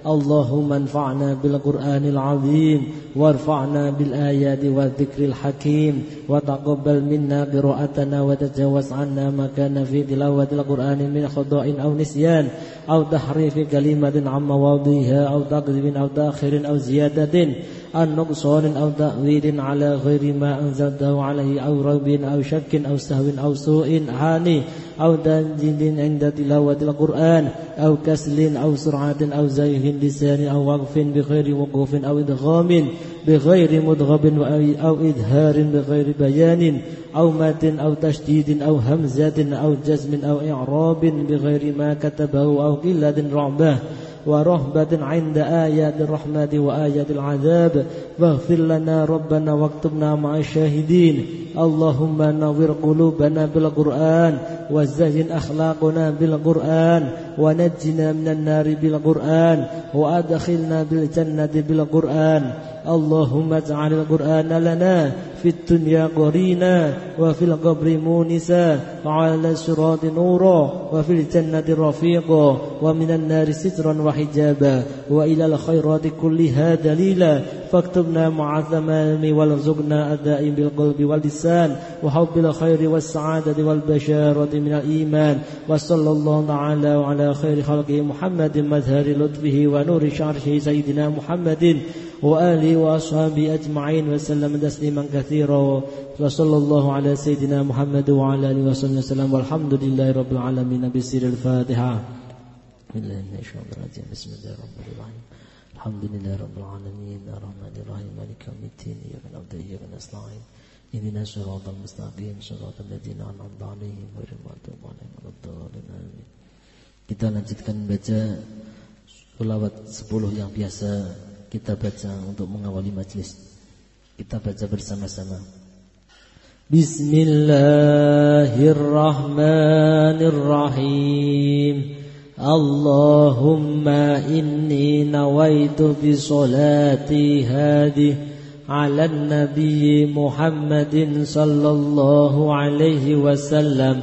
اللهم انفعنا بالقرآن العظيم وارفعنا بالآيات والذكر الحكيم وتقبل منا قراءتنا وتجاوز عنا ما كان في تلاوة القرآن من خطأ أو نسيان أو تحريف كلمة عن مواضيها أو تقديم أو تأخير أو زيادة أو نقصان أو تأويل على غير ما أنزلته عليه أو ريب أو شك أو سهو أو سوء حال أو تنزيل عند تلاوة القرآن أو كسل أو سرعة أو زيغ لسان أو وقف بغير وقوف أو إدغام بغير مدغب أو إظهار بغير بيان أو مات أو تشديد أو همزة أو جزم أو إعراب بغير ما كتبه أو قلة رعبة ورهبة عند آيات الرحمة وآيات العذاب واغفر لنا ربنا واكتبنا مع الشاهدين اللهم نور قلوبنا بالقرآن وزين أخلاقنا بالقرآن ونجنا من النار بالقرآن وأدخلنا بالجنة بالقرآن اللهم اجعل القرآن لنا في الدنيا قرينا وفي القبر مونسا وعلى الصراط نورا وفي الجنة رفيقا ومن النار سترا وحجابا وإلى الخيرات كلها دليلا فاكتبنا مع التمام وارزقنا الدائم بالقلب واللسان وحب الخير والسعادة والبشارة من الإيمان وصلى الله تعالى على خير خلقه محمد مظهر لطفه ونور شعره سيدنا محمد وآله وأصحابه أجمعين وسلم تسليما كثيرا وصلى الله على سيدنا محمد وعلى آله وصحبه وسلم والحمد لله رب العالمين بسر الفاتحة. بسم الله الرحمن الرحيم الحمد لله رب العالمين الرحمن الرحيم مالك يوم الدين إياك نعبد وإياك نستعين اهدنا الصراط المستقيم صراط الذين أنعمت عليهم غير المغضوب عليهم ولا الضالين آمين. Kita lanjutkan baca selawat sepuluh yang biasa kita baca untuk mengawali majlis. Kita baca bersama-sama. Bismillahirrahmanirrahim. Allahumma inni nawaitu bi salati hadhihi ala nabi Muhammadin sallallahu alaihi wasallam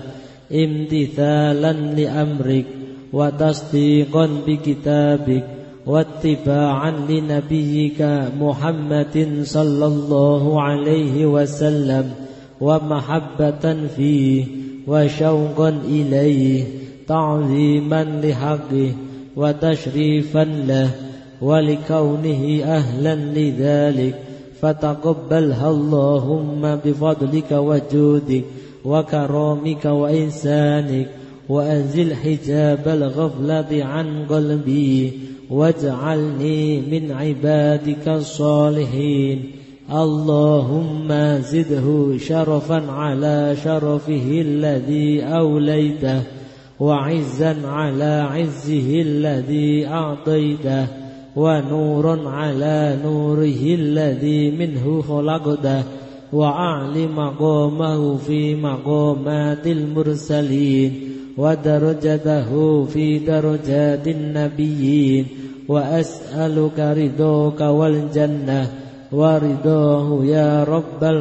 imtithalan li amrik wa tasdiqan bi kitabik wattiba'an li nabiyyika Muhammadin sallallahu alaihi wasallam wa mahabbatan fihi wa syauqan ilaihi ta'ziman li haqqihi wa tashrifan lahu wa li kaunihi ahlan li dhalik fataqabbalha Allahumma bi fadlika wa judik wa karamika wa ihsanik wa anzil hijabal ghaflati an qalbi waj'alni min ibadika salihin. Allahumma zidhu syarafan ala syarafihi alladhi awlaytah wa izzan ala izzihi alladhi a'taytah wa nuran ala nurihi alladhi minhu khalaqtah wa a'li maqamahu fi maqamatil mursalin wa darajatahu fi darajatin nabiyyin wa as'aluka ridhaka wal jannah wa ridahu ya rabbal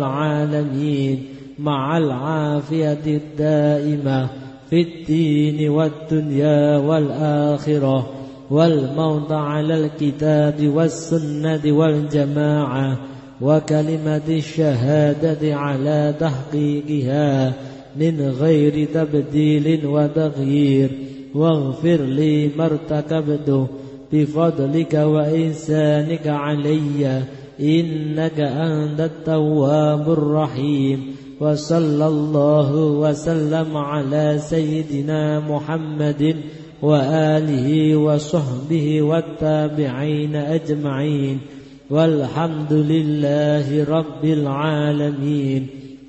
alamin ma'al afiyati daimah fid dini wad dunya wal akhirah wal mauta 'alal kitabi was sunnati wal jamaa'ah wa kalimati syahadati 'ala tahqiqiha min ghairi tabdilin wa taghyir waghfir li martakabtu bifadlika wa ihsanika alayya innaka antat tawwabur rahim. Wa sallallahu wa sallam ala sayyidina Muhammadin wa alihi wa sahbihi wat tabi'ina ajma'in walhamdulillahi rabbil alamin.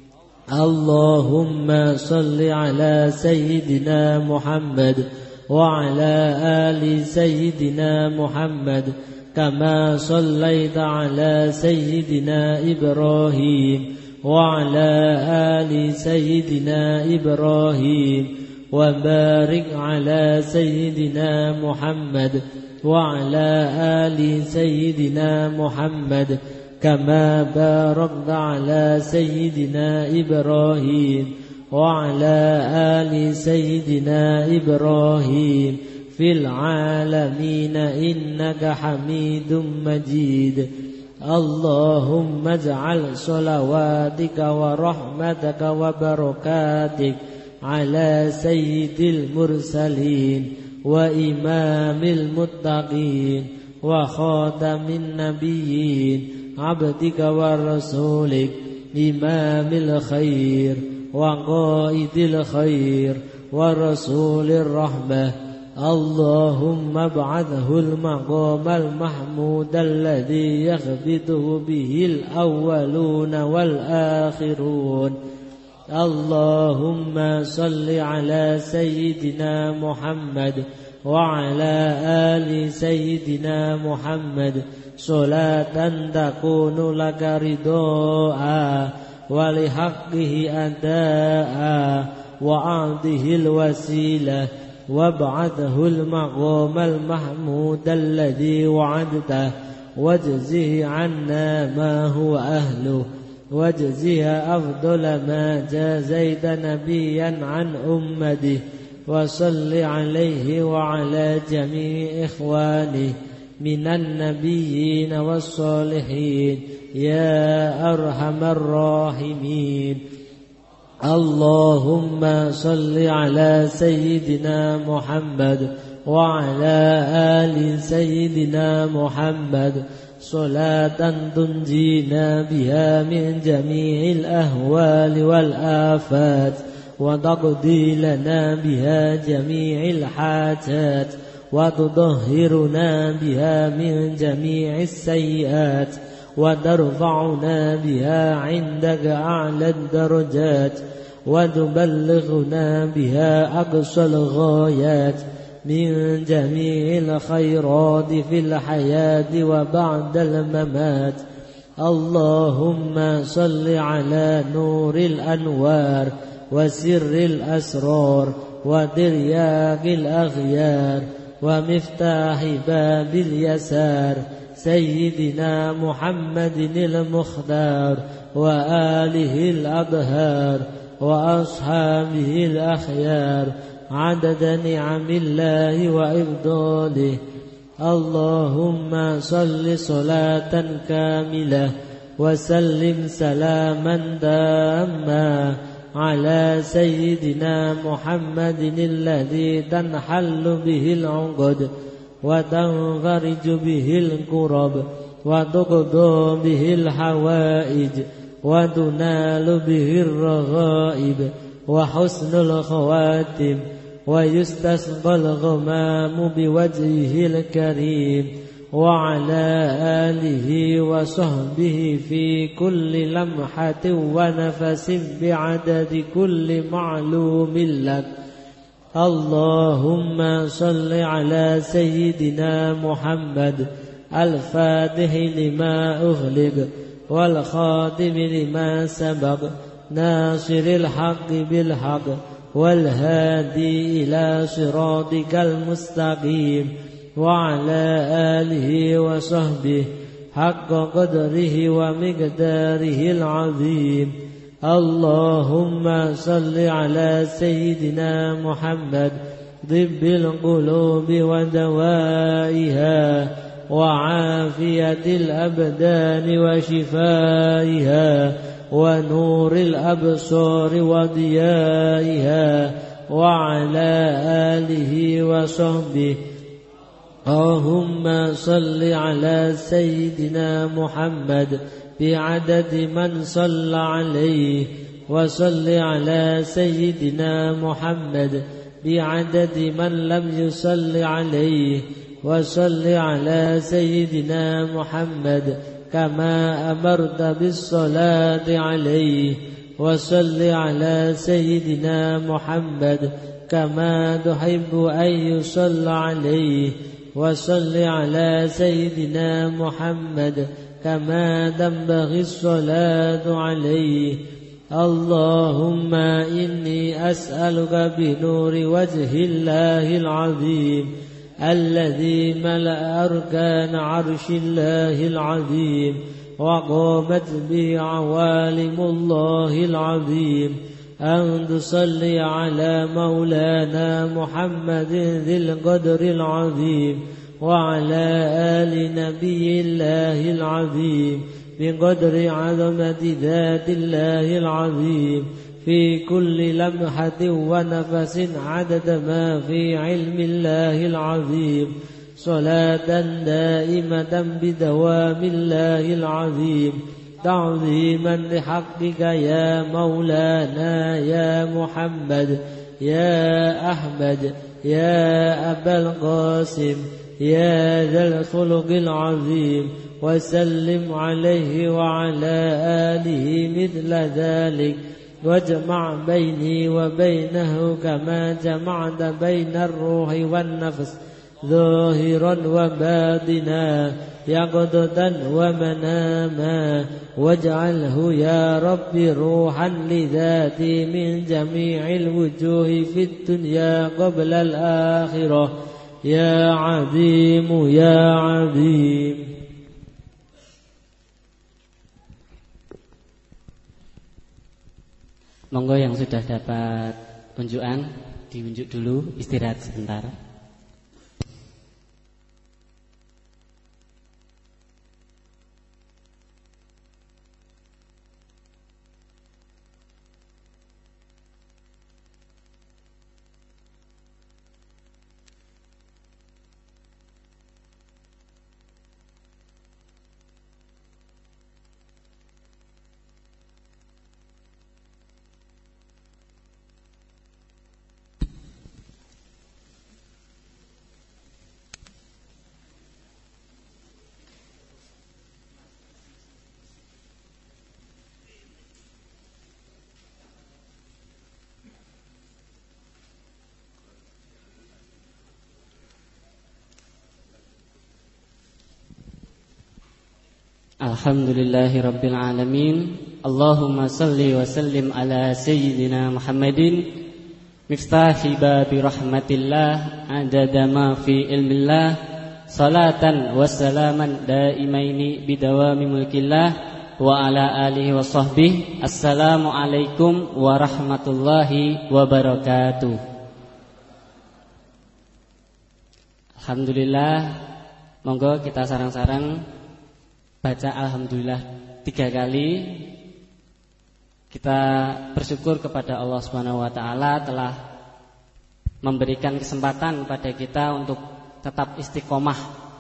Allahumma salli ala sayyidina Muhammad wa ala ali sayyidina Muhammad kama sallaita ala sayyidina Ibrahim wa ala ali sayyidina Ibrahim wa barik ala sayyidina Muhammad wa ala ali sayyidina Muhammad kama barakta ala sayyidina Ibrahim wa ala ali sayyidina Ibrahim في العالمين إنك حميد مجيد. اللهم اجعل صلواتك ورحمتك وبركاتك على سيد المرسلين وإمام المتقين وخاتم النبيين عبدك ورسولك إمام الخير وقائد الخير ورسول الرحمة. اللهم ابعثه المقام المحمود الذي يخبطه به الأولون والآخرون. اللهم صل على سيدنا محمد وعلى آل سيدنا محمد صلاة تكون لك رضاء ولحقه أداء وعرضه الوسيلة وابعثه المقام المحمود الذي وعدته واجزه عنا ما هو أهله واجزه أفضل ما جازيت نبيا عن أمته. وصل عليه وعلى جميع إخوانه من النبيين والصالحين يا أرحم الراحمين. اللهم صل على سيدنا محمد وعلى آل سيدنا محمد صلاة تنجينا بها من جميع الأهوال والآفات وتقضي لنا بها جميع الحاجات وتطهرنا بها من جميع السيئات وترفعنا بها عندك أعلى الدرجات وتبلغنا بها أقصى الغايات من جميع الخيرات في الحياة وبعد الممات. اللهم صل على نور الأنوار وسر الأسرار وترياق الأغيار ومفتاح باب اليسار سيدنا محمد المختار وآله الأطهار وأصحابه الأخيار عدد نعم الله وإفضاله. اللهم صل صلاة كاملة وسلم سلاما تاما على سيدنا محمد الذي تنحل به العقد وتنفرج به الكرب وتقضى به الحوائج وتنال به الرغائب وحسن الخواتم ويستسقى الغمام بوجهه الكريم وعلى آله وصحبه في كل لمحة ونفس بعدد كل معلوم لك. اللهم صل على سيدنا محمد الفاتح لما أغلق والخاتم لما سبق ناصر الحق بالحق والهادي إلى صراطك المستقيم وعلى آله وصحبه حق قدره ومقداره العظيم. اللهم صل على سيدنا محمد طب القلوب ودوائها وعافية الأبدان وشفائها ونور الأبصار وضيائها وعلى آله وصحبه. اللهم صل على سيدنا محمد بعدد من صلى عليه وصل على سيدنا محمد بعدد من لم يصل عليه وصل على سيدنا محمد كما أمرت بالصلاة عليه وصل على سيدنا محمد كما تحب أن يصلى عليه وصل على سيدنا محمد كما تنبغي الصلاة عليه. اللهم إني أسألك بنور وجه الله العظيم الذي ملأ أركان عرش الله العظيم وقامت به عوالم الله العظيم أن تصلي على مولانا محمد ذي القدر العظيم وعلى آل نبي الله العظيم بقدر عظمة ذات الله العظيم في كل لمحة ونفس عدد ما في علم الله العظيم صلاة دائمة بدوام الله العظيم تعظيما لحقك يا مولانا يا محمد يا أحمد يا أبا القاسم يا ذا الخلق العظيم وسلم عليه وعلى آله مثل ذلك واجمع بيني وبينه كما جمعت بين الروح والنفس ظاهرا وباطنا يقظة ومناما واجعله يا رب روحا لذاتي من جميع الوجوه في الدنيا قبل الآخرة يا عظيم يا عظيم. Monggo yang sudah dapat unjukan diunjuk dulu, istirahat sebentar. Alhamdulillahi Rabbil Alamin. Allahumma salli wa sallim ala Sayyidina Muhammadin miftahi babi rahmatillah adada ma fi ilmillah salatan wa salaman daimaini bidawami mulkillah wa ala alihi wa sahbihi. Assalamu alaikum warahmatullahi wabarakatuh. Alhamdulillah. Monggo kita sarang-sarang baca alhamdulillah tiga kali. Kita bersyukur kepada Allah Subhanahu wa taala telah memberikan kesempatan pada kita untuk tetap istiqomah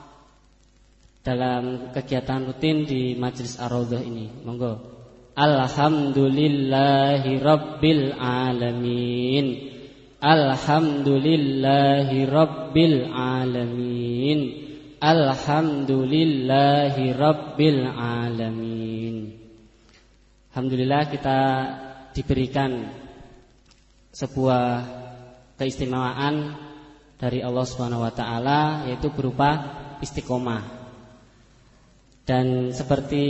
dalam kegiatan rutin di Majelis Ar-Raudhah ini. Monggo. Alhamdulillahi Rabbil Alamin. Alhamdulillahi Rabbil Alamin. Alhamdulillahi Rabbil Alamin. Alhamdulillah kita diberikan sebuah keistimewaan dari Allah Subhanahu wa taala, yaitu berupa istiqomah. Dan seperti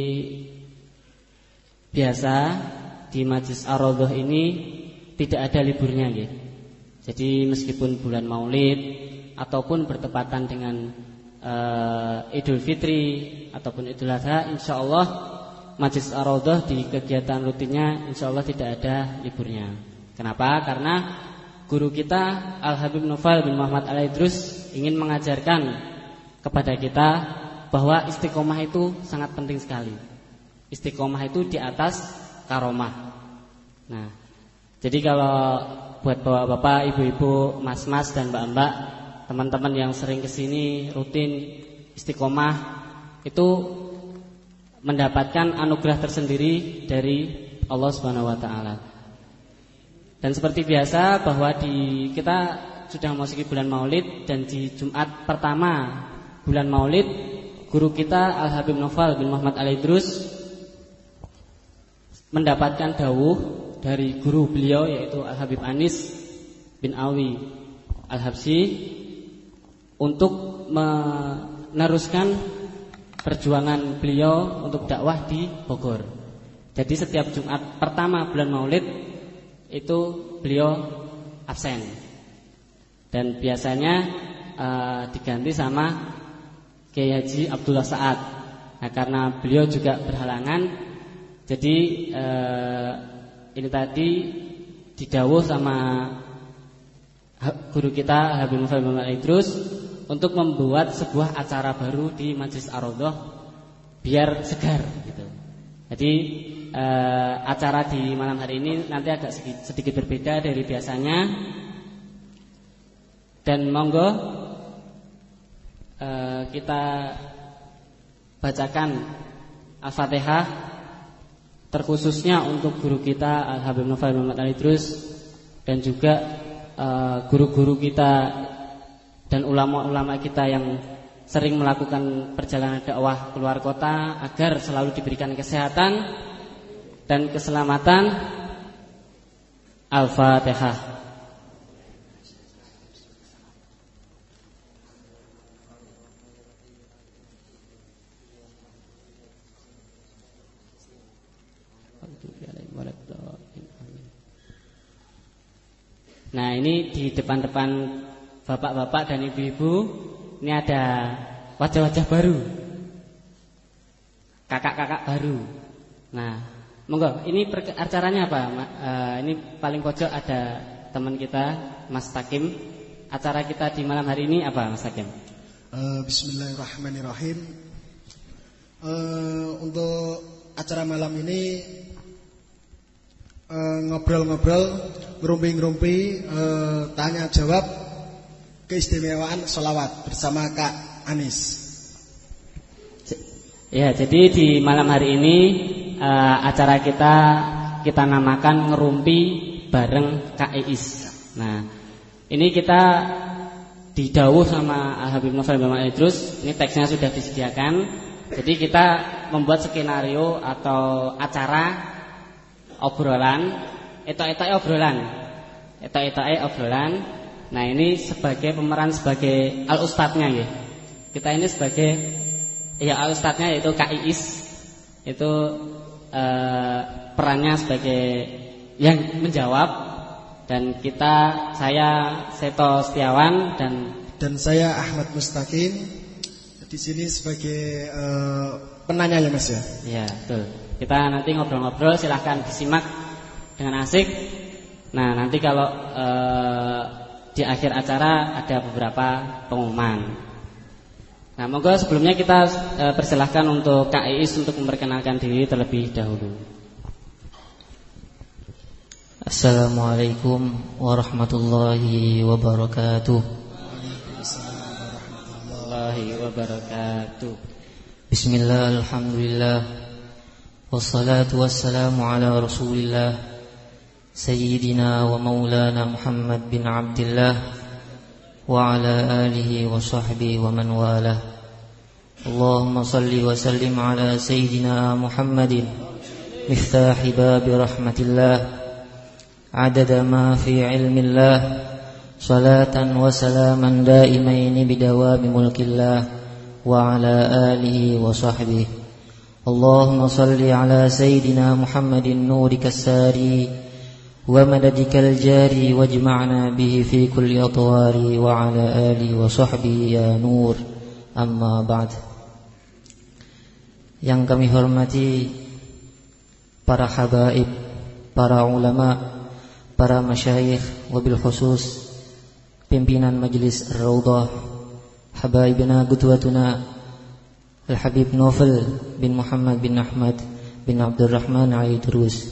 biasa di Majelis Ar-Raudhah ini tidak ada liburnya nggih. Jadi meskipun bulan Maulid ataupun bertepatan dengan Uh, Idul Fitri ataupun Idul Adha, insya Allah Majelis Ar-Raudhah di kegiatan rutinnya insya Allah tidak ada liburnya. Kenapa? Karena guru kita Al-Habib Novel bin Muhammad Al-Idrus ingin mengajarkan kepada kita bahwa istiqomah itu sangat penting sekali. Istiqomah itu di atas karomah. Nah, jadi kalau buat bapak-bapak, ibu-ibu, mas-mas dan mbak-mbak, teman-teman yang sering kesini rutin istiqomah itu mendapatkan anugerah tersendiri dari Allah Subhanahu wa taala. Dan seperti biasa bahwa di kita sudah memasuki bulan Maulid, dan di Jumat pertama bulan Maulid guru kita Al-Habib Novel bin Muhammad Al-Idrus mendapatkan dawuh dari guru beliau yaitu Al-Habib Anis bin Alwi Al-Habsyi untuk meneruskan perjuangan beliau untuk dakwah di Bogor. Jadi setiap Jumat pertama bulan Maulid itu beliau absen. Dan biasanya uh, diganti sama Kiai Haji Abdullah Sa'ad. Nah, karena beliau juga berhalangan, jadi uh, ini tadi didawuh sama guru kita Habib Novel Muhammad Idrus untuk membuat sebuah acara baru di Majelis Ar-Raudhah biar segar gitu. Jadi eh, acara di malam hari ini nanti agak sedikit, sedikit berbeda dari biasanya. Dan monggo eh, kita bacakan Al-Fatihah terkhususnya untuk guru kita Al Habib Novel Muhammad Idrus dan juga uh, guru-guru kita dan ulama-ulama kita yang sering melakukan perjalanan dakwah keluar kota agar selalu diberikan kesehatan dan keselamatan. Al-Fatihah. Nah, ini di depan-depan bapak-bapak dan ibu-ibu ini ada wajah-wajah baru, kakak-kakak baru. Nah, monggo, ini acaranya apa? Uh, ini paling pojok ada teman kita, Mas Takim. Acara kita di malam hari ini apa, Mas Takim? Uh, Bismillahirrahmanirrahim. Uh, untuk acara malam ini uh, ngobrol-ngobrol, ngerumpi-ngerumpi, uh, tanya jawab keistimewaan sholawat bersama Kak Anis. Ya, jadi di malam hari ini uh, acara kita kita namakan ngerumpi bareng Kak Iis. Nah, ini kita didawuh sama Habib Novel Muhammad Idrus. Ini teksnya sudah disediakan. Jadi kita membuat skenario atau acara obrolan, etok-etok obrolan, etok-etok obrolan. Nah, ini sebagai pemeran sebagai al ustadznya ya. Kita ini sebagai ya al ustadznya yaitu Kak Iis. Itu eh, perannya sebagai yang menjawab, dan kita saya Seto Setiawan dan dan saya Ahmad Mustaqim di sini sebagai uh, penanya ya Mas ya. Iya, betul. Kita nanti ngobrol-ngobrol, silahkan disimak dengan asik. Nah, nanti kalau uh, di akhir acara ada beberapa pengumuman. Nah, monggo sebelumnya kita uh, persilahkan untuk Kak Iis untuk memperkenalkan diri terlebih dahulu. Assalamualaikum warahmatullahi wabarakatuh. Wabarakatuh. Bismillah, alhamdulillah, wassalatu wassalamu ala rasulillah Sayyidina wa maulana Muhammad bin Abdillah wa ala alihi wa sahbihi wa man walah. Allahumma salli wa sallim ala Sayyidina Muhammadin miftahi babi rahmatillah adada ma fi ilmillah salatan wa salaman daimaini bidawami mulkillah wa ala alihi wa sahbihi. Allahumma salli ala Sayyidina Muhammadin nurika sari wa madadikal jari wajma'na bihi fi kulli atwari wa ala alihi wa sahbihi ya nur. Amma ba'd. Yang kami hormati para habaib, para ulama, para masyayikh, wabil khusus pimpinan Majelis Ar-Raudhah, habaibina gudwatuna Al-Habib Novel bin Muhammad bin Ahmad bin Abdurrahman Idrus.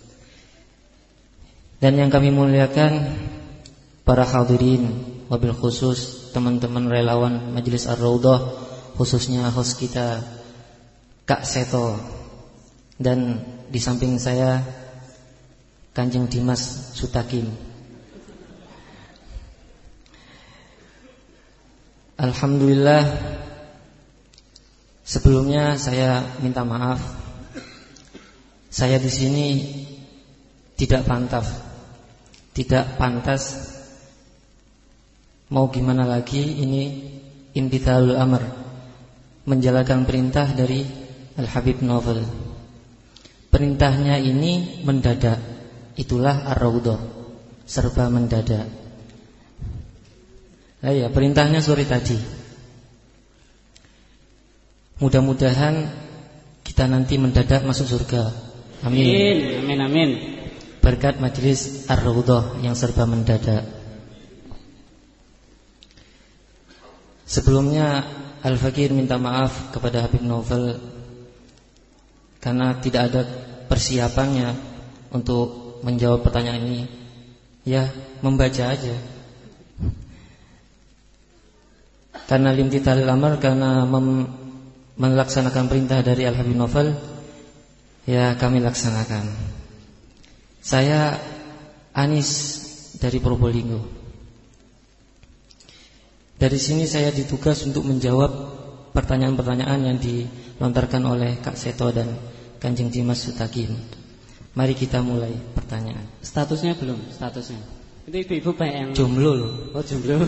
Dan yang kami muliakan para hadirin, wabil khusus teman-teman relawan Majelis Ar-Raudhah, khususnya host kita Kak Seto, dan di samping saya Kanjeng Dimas Sutakim. Alhamdulillah, sebelumnya saya minta maaf. Saya di sini tidak pantas, tidak pantas. Mau gimana lagi, ini imtithalul amr, menjalankan perintah dari Al-Habib Novel. Perintahnya ini mendadak, itulah Ar-Raudhah, serba mendadak. Nah, ya, perintahnya sore tadi. Mudah-mudahan kita nanti mendadak masuk surga. Amin. Amin, amin, amin. berkat majelis Ar-Raudhah yang serba mendadak. Sebelumnya Al-Fakir minta maaf kepada Habib Novel karena tidak ada persiapannya untuk menjawab pertanyaan ini. Ya, membaca aja. Karena limtitalil amr, karena mem- melaksanakan perintah dari Al-Habib Novel, ya kami laksanakan. Saya Anis dari Probolinggo. Dari sini saya ditugas untuk menjawab pertanyaan-pertanyaan yang dilontarkan oleh Kak Seto dan Kanjeng Dimas Sutakim. Mari kita mulai pertanyaan. Statusnya belum, statusnya. Itu ibu-ibu banyak yang jomblo loh. Oh, jomblo.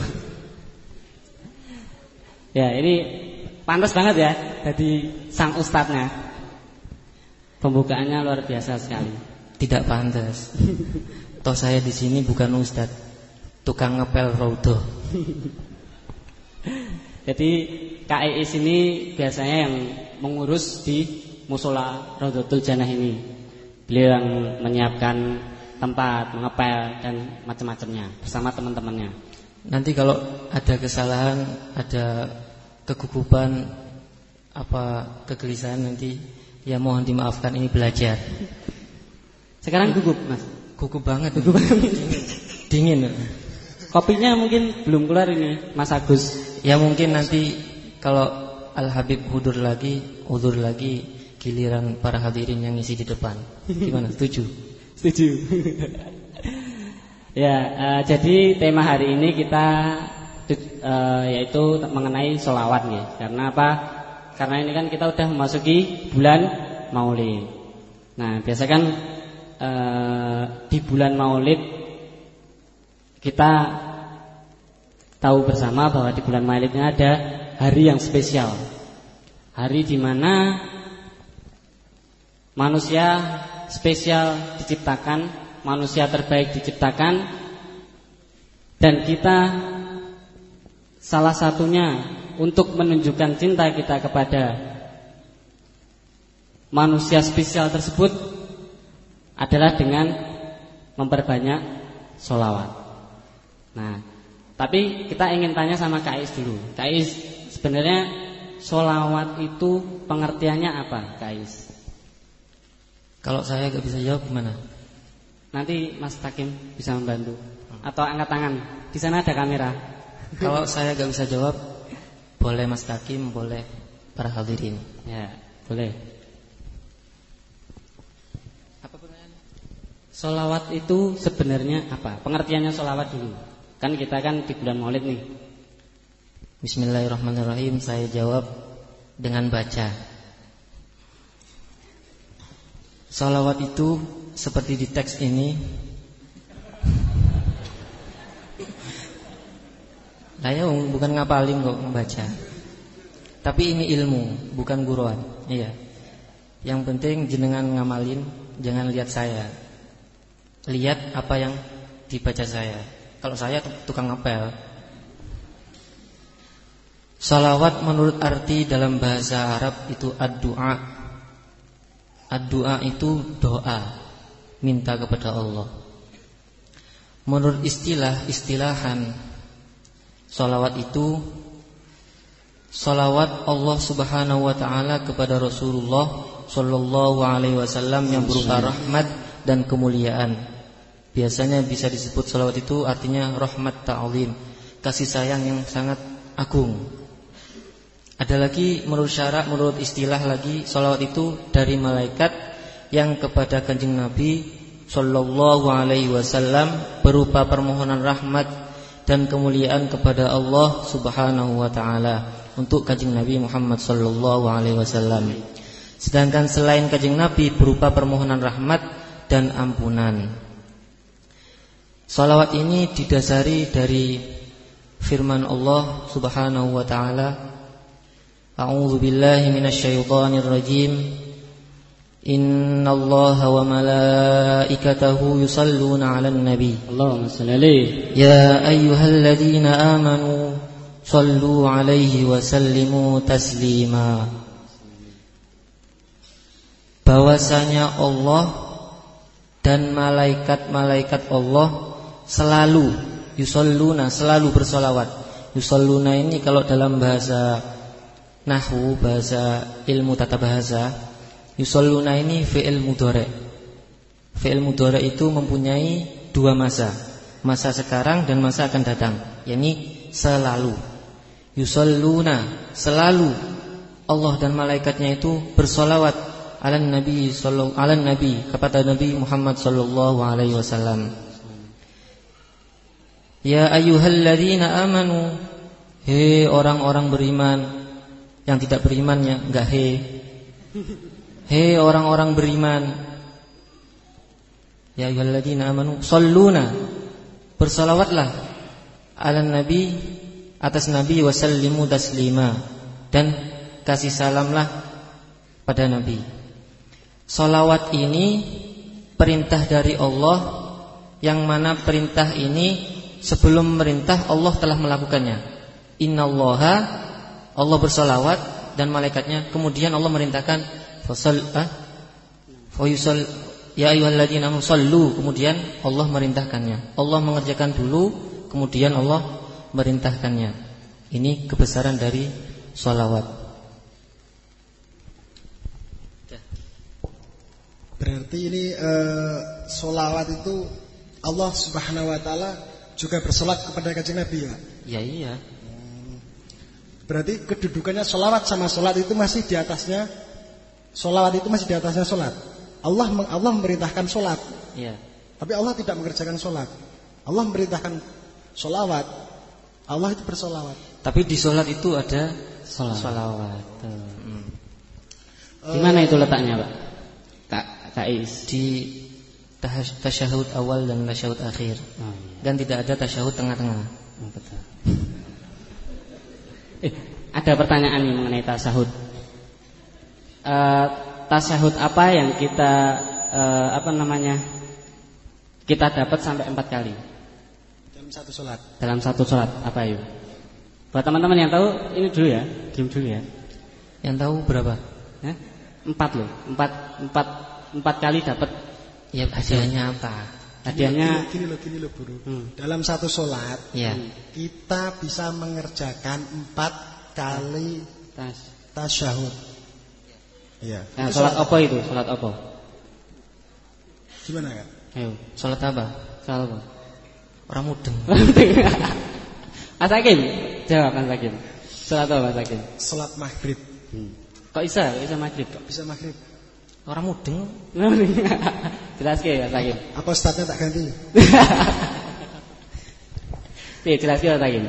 Ya, ini pantas banget ya jadi sang ustadznya. Pembukaannya luar biasa sekali. Tidak pantas. Toh saya di sini bukan ustadz, tukang ngepel raudhah. Jadi K I S ini biasanya yang mengurus di musola Raudhatul Jannah ini. Beliau yang menyiapkan tempat, mengepel dan macam-macamnya bersama teman-temannya. Nanti kalau ada kesalahan, ada kegugupan, apa kegelisahan nanti, ya mohon dimaafkan, ini belajar. Sekarang gugup, Mas. Gugup banget. Gugup banget. Dingin. Kopinya mungkin belum keluar ini, Mas Agus. Ya mungkin nanti kalau Al-Habib hudur lagi, hudur lagi, giliran para hadirin yang ngisi di depan. Gimana? Setuju? Setuju. Ya, uh, jadi tema hari ini kita uh, yaitu mengenai sholawat nih. Karena apa? Karena ini kan kita udah memasuki bulan Maulid. Nah, biasa kan uh, di bulan Maulid kita tahu bersama bahwa di bulan Maulid ini ada hari yang spesial. Hari di mana manusia spesial diciptakan, manusia terbaik diciptakan, dan kita salah satunya untuk menunjukkan cinta kita kepada manusia spesial tersebut adalah dengan memperbanyak sholawat. Nah, tapi kita ingin tanya sama Kak Is dulu. Kak Is, sebenarnya sholawat itu pengertiannya apa, Kak Is? Kalau saya gak bisa jawab gimana? Nanti Mas Takim bisa membantu. Atau angkat tangan. Di sana ada kamera. Kalau saya gak bisa jawab, boleh Mas Takim, boleh para hadirin. Ya, boleh. Apa pertanyaannya? Sholawat itu sebenarnya apa? Pengertiannya sholawat dulu. Kan kita kan di bulan Maulid nih. Bismillahirrahmanirrahim. Saya jawab dengan baca. Sholawat itu seperti di teks ini. Saya bukan ngapalin kok, membaca. Tapi ini ilmu, bukan guruan. Iya. Yang penting jenengan ngamalin, jangan lihat saya. Lihat apa yang dibaca saya. Kalau saya tukang ngapel. Sholawat menurut arti dalam bahasa Arab itu ad-du'a. Ad-du'a itu doa, minta kepada Allah. Menurut istilah, istilahan sholawat itu sholawat Allah subhanahu wa ta'ala kepada Rasulullah sallallahu alaihi wasallam yang berupa rahmat dan kemuliaan. Biasanya bisa disebut sholawat itu artinya rahmat ta'zim, kasih sayang yang sangat agung. Ada lagi menurut syarak, menurut istilah lagi, sholawat itu dari malaikat yang kepada Kanjeng Nabi sallallahu alaihi wasallam berupa permohonan rahmat dan kemuliaan kepada Allah subhanahu wa ta'ala untuk Kanjeng Nabi Muhammad sallallahu alaihi wasallam. Sedangkan selain Kanjeng Nabi berupa permohonan rahmat dan ampunan. Sholawat ini didasari dari firman Allah subhanahu wa ta'ala, A'udzu billahi minasy syaithanir rajim. Innallaha wa malaikatahu yusalluna 'alan nabi. Allahumma shalli alaihi. Ya ayyuhalladzina amanu shallu 'alaihi wa sallimu taslima. Bahwasanya Allah dan malaikat-malaikat Allah selalu yusalluna, selalu bersolawat. Yusalluna ini kalau dalam bahasa nahwu, bahasa ilmu tata bahasa, yusalluna ini fi'il mudhari'. Fi'il mudhari' itu mempunyai dua masa, masa sekarang dan masa akan datang, yakni selalu. Yusalluna, selalu Allah dan malaikatnya itu bersolawat ala Nabi sallallahu ala Nabi kepada Nabi Muhammad sallallahu alaihi wasallam. Ya ayyuhalladzina amanu, hei orang-orang beriman. Yang tidak beriman ya enggak he. Hei orang-orang beriman. Ya ayyuhalladzina amanu shalluna, bersalawatlah ala Nabi, atas Nabi, wasallimu taslima, dan kasih salamlah pada Nabi. Salawat ini perintah dari Allah, yang mana perintah ini sebelum merintah Allah telah melakukannya. Innallaha, Allah bersalawat dan malaikatnya, kemudian Allah merintahkan fasal ah fayusal ya ayyuhalladzina amanu sallu, kemudian Allah merintahkannya. Allah mengerjakan dulu, kemudian Allah merintahkannya. Ini kebesaran dari sholawat. Berarti ini uh, sholawat itu Allah Subhanahu Wa Taala juga bersolat kepada kanjeng Nabi ya? Ya iya. Berarti kedudukannya sholawat sama sholat itu masih di atasnya. Sholawat itu masih di atasnya sholat. Allah Allah memerintahkan sholat. Iya. Tapi Allah tidak mengerjakan sholat. Allah memerintahkan sholawat. Allah itu bersolawat. Tapi di sholat itu ada Sholawat. sholawat. Hmm. Di mana itu letaknya, Pak? Kak Kais. Di tasyahud awal dan tasyahud akhir. Oh, iya. Dan tidak ada tasyahud tengah-tengah. Oh, betul. Eh, ada pertanyaan nih mengenai tasyahud. Uh, tasyahud apa yang kita uh, apa namanya? Kita dapat sampai empat kali dalam satu sholat. Dalam satu sholat apa yuk? Buat teman-teman yang tahu ini dulu ya, diam dulu ya. Yang tahu berapa? Ya? Empat loh, empat empat empat kali dapat. Ya hadiahnya apa? Hadiahnya gini, gini loh, gini loh Bro. Hmm. Dalam satu sholat Ya. kita bisa mengerjakan empat kali tas. tasyahud. Iya. Nah, Itu sholat apa itu? Sholat apa? Gimana kan? Ayo, Sholat apa? sholat apa? Orang mudeng. Mas Hakim, jawab Mas Hakim. Sholat apa Mas Hakim? Sholat maghrib. Hmm. Kok bisa? Kok bisa maghrib kok? Bisa maghrib. Orang mudeng. Jelas ke Mas Hakim? Apa ustadznya tak ganti? Iya, jelas ke Mas Hakim?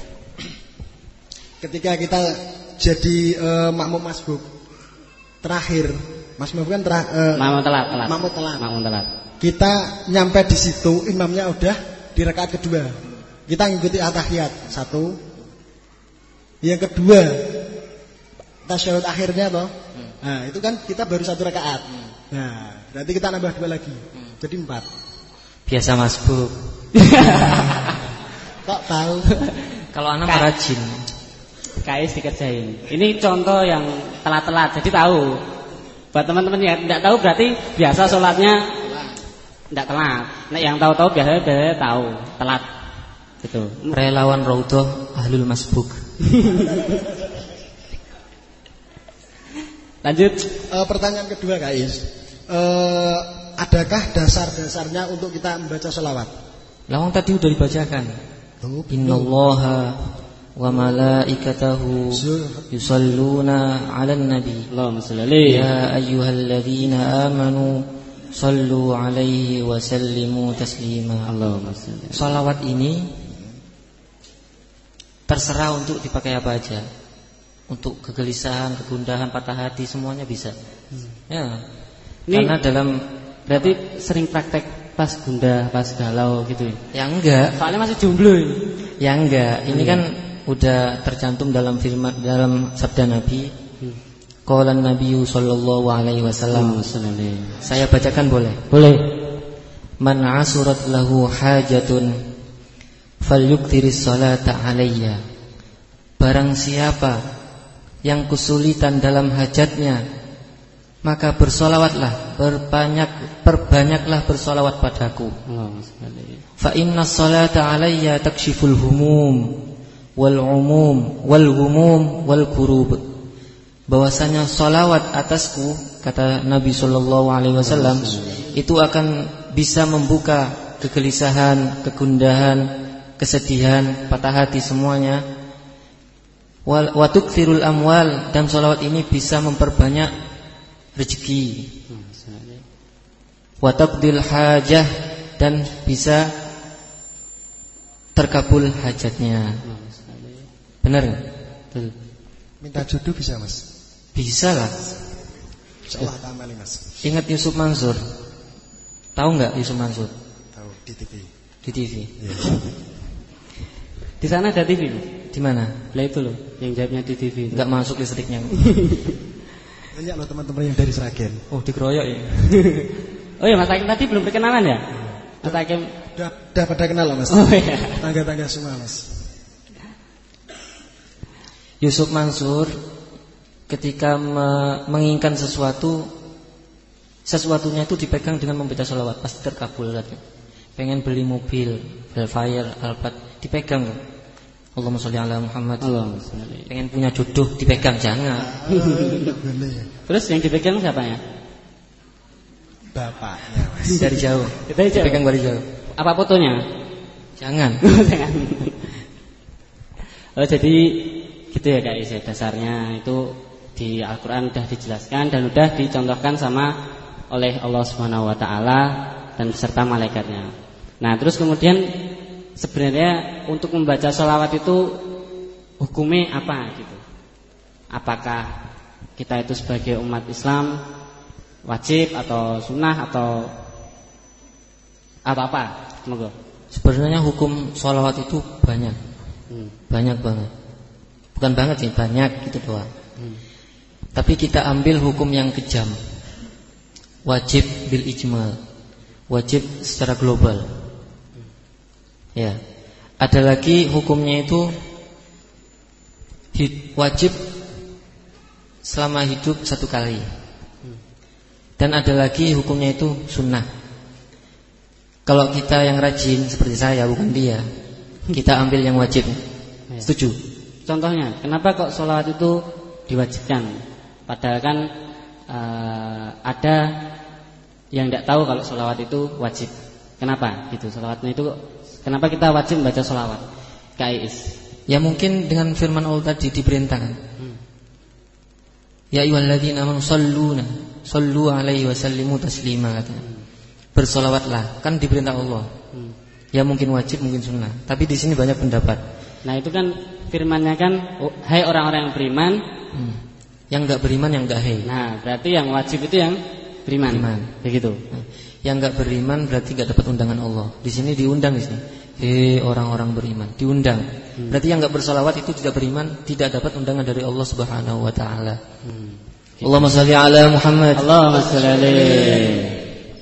Ketika kita jadi uh, makmum masbuk terakhir, masbuk kan terakhir. Uh, Makmum telat, telat. Makmum telat. Makmum telat. Kita nyampe di situ, imamnya udah di rakaat kedua. Kita ngikuti at-tahiyat satu. Yang kedua, tasyahud akhirnya toh. Hmm. Nah, itu kan kita baru satu rakaat. Hmm. Nah, berarti kita nambah dua lagi. Hmm. Jadi empat. Biasa masbuk. Kok tahu? Kalau anak rajin. Kais dikerjain. Ini contoh yang telat-telat, jadi tahu. Buat teman-teman yang tidak tahu berarti biasa sholatnya tidak telat. Nah, yang tahu-tahu biasanya biasanya tahu telat. Gitu. Relawan Raudhah Ahlul Masbuk. Lanjut. Uh, pertanyaan kedua, Kais. Uh, adakah dasar-dasarnya untuk kita membaca sholawat? Lawang tadi udah dibacakan. Oh, Innallaha wa malaikatahu yusalluna 'alan nabi. Allahumma shalli alaihi. Ya ayyuhalladzina amanu sallu 'alaihi wa sallimu taslima. Allahumma shalli. Shalawat ini terserah untuk dipakai apa aja. Untuk kegelisahan, kegundahan, patah hati semuanya bisa. Hmm. Ya. Ini karena dalam berarti sering praktek pas gundah, pas galau gitu ya? Ya enggak. Soalnya masih jomblo ini. Ya enggak. Ini hmm. kan udah tercantum dalam firman, dalam sabda Nabi. Hmm. Qala Nabi sallallahu alaihi wasallam. Saya bacakan boleh? Boleh. Man asurat lahu hajatun falyuktiris salata alayya. Barang siapa yang kesulitan dalam hajatnya, maka bersolawatlah, berbanyak, perbanyaklah bersolawat padaku. Fa inna salata alayya takshiful humum wal umum wal humum wal kurub. Bahwasanya solawat atasku, kata Nabi Shallallahu Alaihi Wasallam, itu akan bisa membuka kegelisahan, kegundahan, kesedihan, patah hati semuanya. Wa tukthirul amwal, dan solawat ini bisa memperbanyak rezeki. Wa taqdil hajah, dan bisa terkabul hajatnya. Benar enggak? Minta jodoh bisa, Mas? Bisa lah. Insyaallah tamali, Mas. Ingat Yusuf Mansur? Tahu enggak Yusuf Mansur? Tahu, di T V. Di T V. Iya. Di sana ada T V. Di mana? Lah itu loh, yang jawabnya di T V. Enggak masuk listriknya. Banyak loh teman-teman yang dari Sragen. Oh, dikeroyok ya. Oh iya, Mas Hakim tadi belum perkenalan ya? Mas Hakim Udah, udah pada kenal loh, Mas. Oh iya. Tangga-tangga semua, Mas. Yusuf Mansur ketika me menginginkan sesuatu, sesuatunya itu dipegang dengan membaca sholawat, pasti terkabul. Pengen beli mobil, Velfire, Alphard, dipegang. Allahumma sholli ala Muhammad. Allahumma sholli. Pengen punya jodoh, dipegang, jangan. Terus yang dipegang siapanya? Bapaknya, Mas. Dari jauh. Dari jauh. Dipegang dari jauh. Apa fotonya? Jangan. Jangan. Oh, jadi gitu ya guys, ya, dasarnya itu di Al-Quran sudah dijelaskan dan sudah dicontohkan sama oleh Allah Subhanahu Wa Taala dan beserta malaikatnya. Nah, terus kemudian sebenarnya untuk membaca sholawat itu hukumnya apa gitu? Apakah kita itu sebagai umat Islam wajib atau sunnah atau apa-apa? Semoga. Sebenarnya hukum sholawat itu banyak, hmm. banyak banget. Bukan banget sih, banyak gitu doang. Hmm. Tapi kita ambil hukum yang kejam. Wajib bil ijmal, wajib secara global. Hmm. Ya, ada lagi hukumnya itu wajib selama hidup satu kali. Hmm. Dan ada lagi hukumnya itu sunnah. Kalau kita yang rajin seperti saya, bukan dia, kita ambil yang wajib. Setuju? Contohnya, kenapa kok sholawat itu diwajibkan? Padahal kan uh, ada yang tidak tahu kalau sholawat itu wajib. Kenapa? Gitu, sholawatnya itu kenapa kita wajib membaca sholawat? K I S. Ya mungkin dengan firman Allah tadi diperintahkan. Hmm. Ya ayyuhalladzina amanu shalluna sallu alaihi wasallimu taslima katanya. Hmm. Bersolawatlah, kan diperintah Allah. Hmm. Ya mungkin wajib, mungkin sunnah. Tapi di sini banyak pendapat. Nah itu kan firmannya kan, oh, hai orang-orang yang beriman. Hmm. Yang enggak beriman, yang enggak hai. Nah berarti yang wajib itu yang beriman. Beriman. Begitu. Nah, yang enggak beriman berarti enggak dapat undangan Allah. Di sini diundang di sini. Hei orang-orang beriman, diundang. Hmm. Berarti yang enggak bersolawat itu tidak beriman, tidak dapat undangan dari Allah Subhanahu Wa Taala. Hmm. Gitu. Allahumma shalli ala Muhammad. Allahumma shalli alaihi.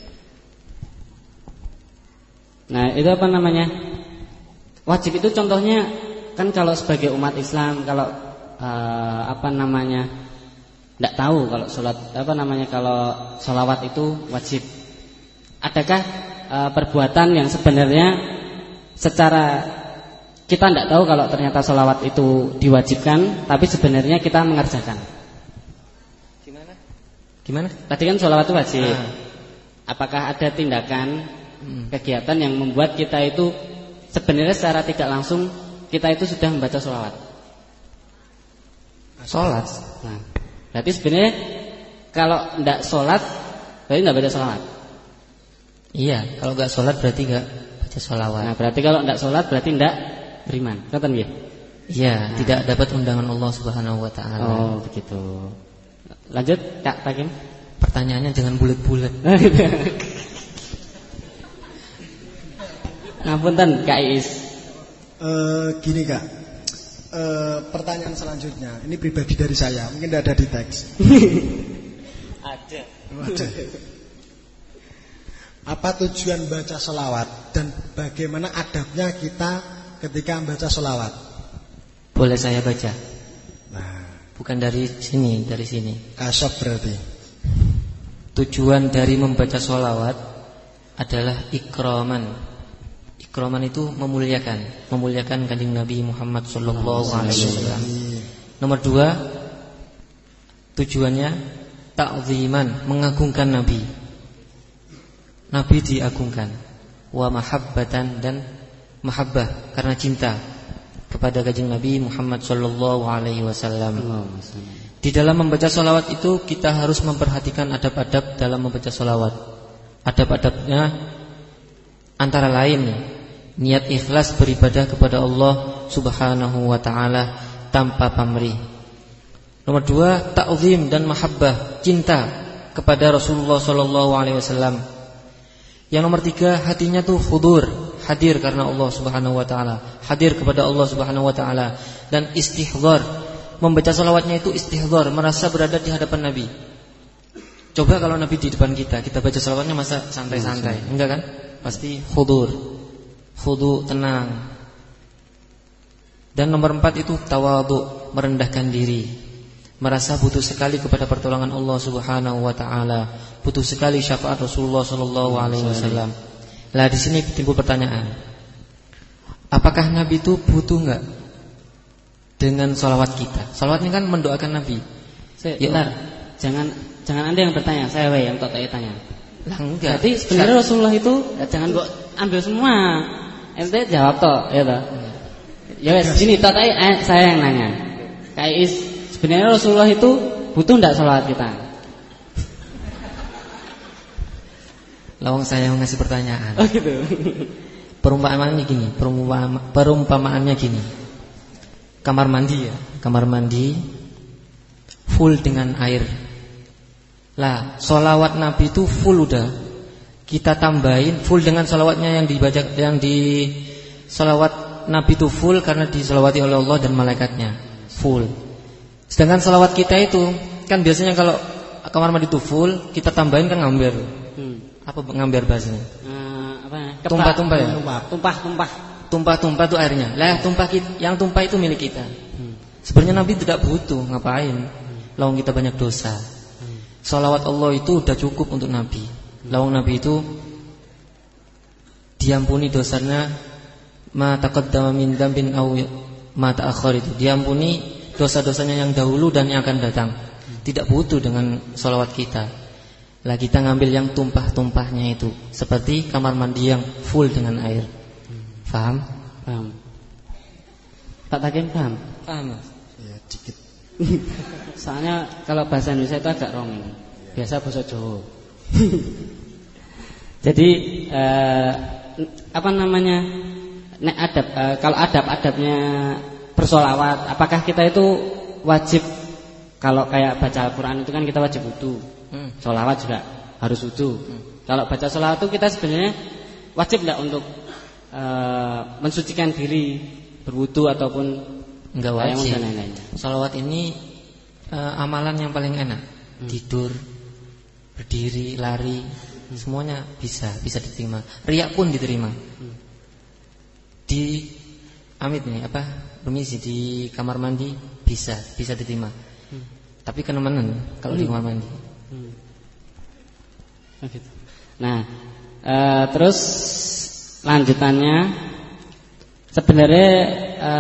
Nah itu apa namanya? Wajib itu contohnya kan kalau sebagai umat Islam, kalau uh, apa namanya tidak tahu kalau sholat apa namanya kalau sholawat itu wajib. Adakah uh, perbuatan yang sebenarnya secara kita tidak tahu kalau ternyata sholawat itu diwajibkan, tapi sebenarnya kita mengerjakan? Gimana? Gimana? Tadi kan sholawat itu wajib. Ah. Apakah ada tindakan kegiatan yang membuat kita itu sebenarnya secara tidak langsung kita itu sudah membaca sholawat? Sholat. Nah, berarti sebenarnya kalau tidak sholat berarti tidak baca sholawat. Iya, kalau nggak sholat berarti nggak baca sholawat. Nah, berarti kalau tidak sholat berarti tidak beriman. Katakan ya? Iya, nah. Tidak dapat undangan Allah Subhanahu Wa Taala. Oh begitu. Lanjut Kak Takim. Pertanyaannya jangan bulat-bulat. Ngapunten Kak Is. Uh, gini Kak, uh, pertanyaan selanjutnya ini pribadi dari saya, mungkin tidak ada di teks. Ada. Oh, ada. Apa tujuan baca sholawat dan bagaimana adabnya kita ketika membaca sholawat? Boleh saya baca? Nah, bukan dari sini, dari sini. Kasop berarti. tujuan dari membaca sholawat adalah ikraman. Ikraman itu memuliakan, memuliakan kanjeng Nabi Muhammad sallallahu alaihi wasallam. Nomor dua, tujuannya ta'ziman, mengagungkan Nabi. Nabi diagungkan. Wa mahabbatan, dan mahabbah karena cinta kepada kanjeng Nabi Muhammad sallallahu alaihi wasallam. Di dalam membaca sholawat itu kita harus memperhatikan adab-adab dalam membaca sholawat. Adab-adabnya antara lain niat ikhlas beribadah kepada Allah subhanahu wa ta'ala tanpa pamrih. Nomor dua, ta'zim dan mahabbah, cinta kepada Rasulullah sallallahu alaihi wasallam. Yang nomor tiga, hatinya tuh hudur, hadir karena Allah subhanahu wa ta'ala, hadir kepada Allah subhanahu wa ta'ala. Dan istihdhar, membaca salawatnya itu istihdhar, merasa berada di hadapan Nabi. Coba kalau Nabi di depan kita, kita baca salawatnya masa santai-santai, enggak kan? Pasti hudur, khudu, tenang. Dan nomor empat itu tawadhu, merendahkan diri, merasa butuh sekali kepada pertolongan Allah subhanahu wa ta'ala, butuh sekali syafaat Rasulullah sallallahu alaihi wasallam. Lah di sini timbul pertanyaan, apakah Nabi itu butuh enggak dengan salawat kita? Salawat ini kan mendoakan Nabi. Saya, ya, bentar, jangan jangan Anda yang bertanya, saya yang tak tanya. Lah enggak. Jadi sebenarnya Rasulullah itu ya, jangan kok ambil semua. Ente jawab toh, ya toh. Ya wes, sini tak eh, saya yang nanya. Kais, sebenarnya Rasulullah itu butuh enggak salawat kita? Lawang saya yang ngasih pertanyaan. Oh gitu. Perumpamaannya gini, perumpama, perumpamaannya gini. Kamar mandi ya, kamar mandi full dengan air. Lah, sholawat Nabi itu full udah. Kita tambahin full dengan sholawatnya yang dibaca, yang di sholawat Nabi itu full karena disolawati oleh Allah dan malaikatnya full. Sedangkan sholawat kita itu kan biasanya kalau kamar mandi itu full, kita tambahin kan ngambil. Hmm. Apa ngambil bahasanya? Uh, apa? Tumpah-tumpah ya? Tumpah-tumpah. Tumpah-tumpah itu airnya. Lah, tumpah kita, yang tumpah itu milik kita. Hmm. Sebenarnya Nabi tidak butuh, ngapain? Hmm. Lawang kita banyak dosa. Hmm. Sholawat Allah itu udah cukup untuk Nabi. Hmm. Lawang Nabi itu diampuni dosanya, ma taqaddama min dzambin aw ma ta'akhkhar, itu diampuni dosa-dosanya yang dahulu dan yang akan datang. Hmm. Tidak butuh dengan sholawat kita. Lah kita ngambil yang tumpah-tumpahnya itu, seperti kamar mandi yang full dengan air. Paham? Paham. Pak Takim paham? Paham. Ya dikit. Soalnya kalau bahasa Indonesia itu agak rong. Biasa bahasa Jawa. Jadi eh, apa namanya? Nek adab, eh, kalau adab-adabnya bersolawat, apakah kita itu wajib? Kalau kayak baca Al-Quran itu kan kita wajib wudu. Hmm. Sholawat juga harus wudu. Hmm. Kalau baca sholawat itu kita sebenarnya wajib enggak untuk uh, mensucikan diri, berwudu ataupun enggak wajib. Sholawat ini uh, amalan yang paling enak. Hmm. Tidur, berdiri, lari, hmm. semuanya bisa, bisa diterima. Riya pun diterima. Hmm. Di amit nih apa? Permisi di kamar mandi bisa, bisa diterima. Hmm. Tapi kenemenan kalau hmm. di kamar mandi. Hmm. Nah, e, terus lanjutannya sebenarnya e,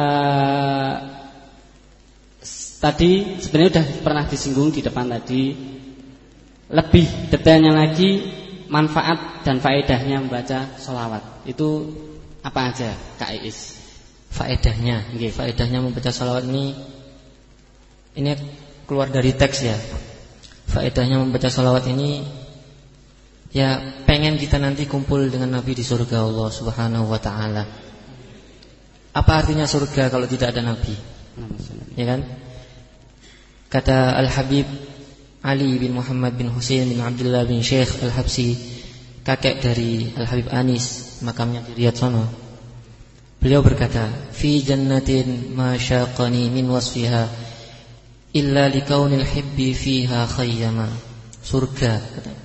tadi sebenarnya sudah pernah disinggung di depan tadi. Lebih detailnya lagi manfaat dan faedahnya membaca sholawat itu apa aja, Kak Iis? Faedahnya, okay. Faedahnya membaca sholawat ini ini keluar dari teks ya. Faedahnya membaca salawat ini ya pengen kita nanti kumpul dengan Nabi di surga Allah subhanahu wa ta'ala. Apa artinya surga kalau tidak ada Nabi? Ya kan? Kata Al-Habib Ali bin Muhammad bin Husain bin Abdullah bin Syekh Al-Habsi, kakek dari Al-Habib Anis, makamnya di Riyadh sana. Beliau berkata, fi jannatin ma syaqani min wasfiha illa likaunil hibbi fiha khayyama. Surga, katanya.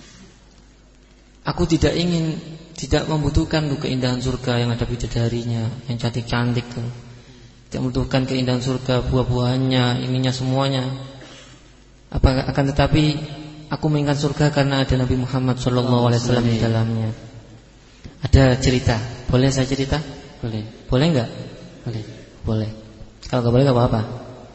Aku tidak ingin, tidak membutuhkan keindahan surga yang ada bidadarinya, yang cantik-cantik tuh. Tidak membutuhkan keindahan surga, buah-buahannya, ininya semuanya. Apa akan tetapi aku menginginkan surga karena ada Nabi Muhammad shallallahu alaihi wasallam di dalamnya. Ada cerita. Boleh saya cerita? Boleh. Boleh enggak? Boleh. Boleh. Kalau enggak boleh enggak apa-apa.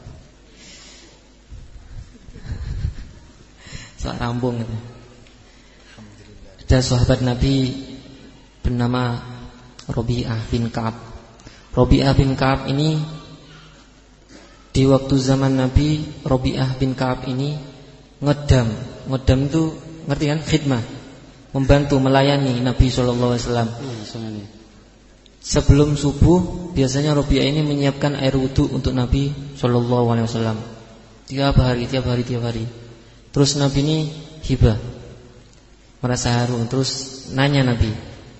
Soal rambung gitu. Ada sahabat Nabi bernama Rabi'ah bin Ka'ab. Rabi'ah bin Ka'ab ini di waktu zaman Nabi, Rabi'ah bin Ka'ab ini ngedam. Ngedam itu ngerti kan? Khidmah. Membantu melayani Nabi sallallahu alaihi wasallam. Sebelum subuh biasanya Rabi'ah ini menyiapkan air wudu untuk Nabi sallallahu alaihi wasallam. Tiap hari, tiap hari, tiap hari. Terus Nabi ini hibah, merasa haru. Terus nanya Nabi,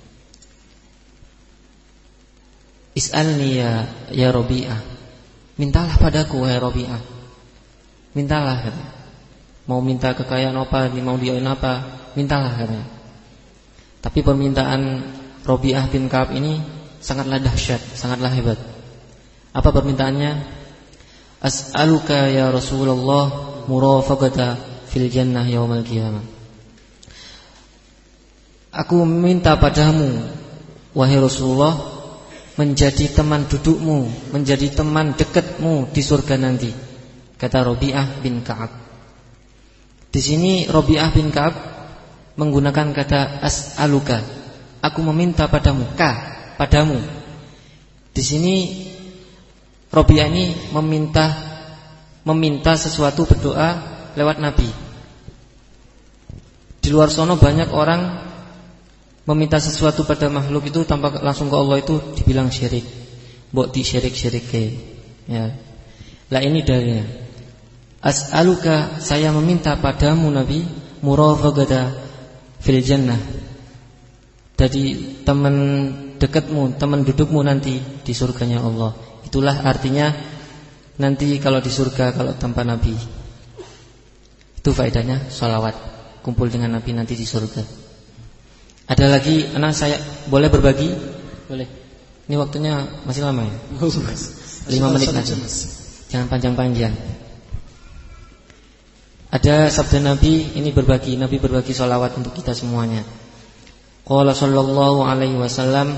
Is'alni ya, ya Rabi'ah, mintalah padaku wahai Rabi'ah. Mintalah katanya. Mau minta kekayaan apa, mau diain apa, mintalah katanya. Tapi permintaan Rabi'ah bin Ka'ab ini sangatlah dahsyat, sangatlah hebat. Apa permintaannya? As'aluka ya Rasulullah murafaqata fil jannah yaumal qiyamah. Aku minta padamu wahai Rasulullah menjadi teman dudukmu, menjadi teman dekatmu di surga nanti. Kata Rabi'ah bin Ka'ab. Di sini Rabi'ah bin Ka'ab menggunakan kata as'aluka. Aku meminta padamu, ka, padamu. Di sini Rabi'ah ini meminta meminta sesuatu, berdoa lewat Nabi. Di luar sono banyak orang meminta sesuatu pada makhluk itu tanpa langsung ke Allah itu dibilang syirik. Mbok di syirik-syirik ya. Lah ini dalilnya. As'aluka, saya meminta padamu Nabi, murafaqata fil jannah. Jadi teman dekatmu, teman dudukmu nanti di surganya Allah. Itulah artinya nanti kalau di surga kalau tanpa Nabi. Itu faedahnya sholawat, kumpul dengan Nabi nanti di surga. Ada lagi anak saya, boleh berbagi? Boleh. Ini waktunya masih lama ya? lima menit aja. Jangan panjang-panjang. Ada sabda Nabi, ini berbagi, Nabi berbagi sholawat untuk kita semuanya. Qala sallallahu alaihi wasallam,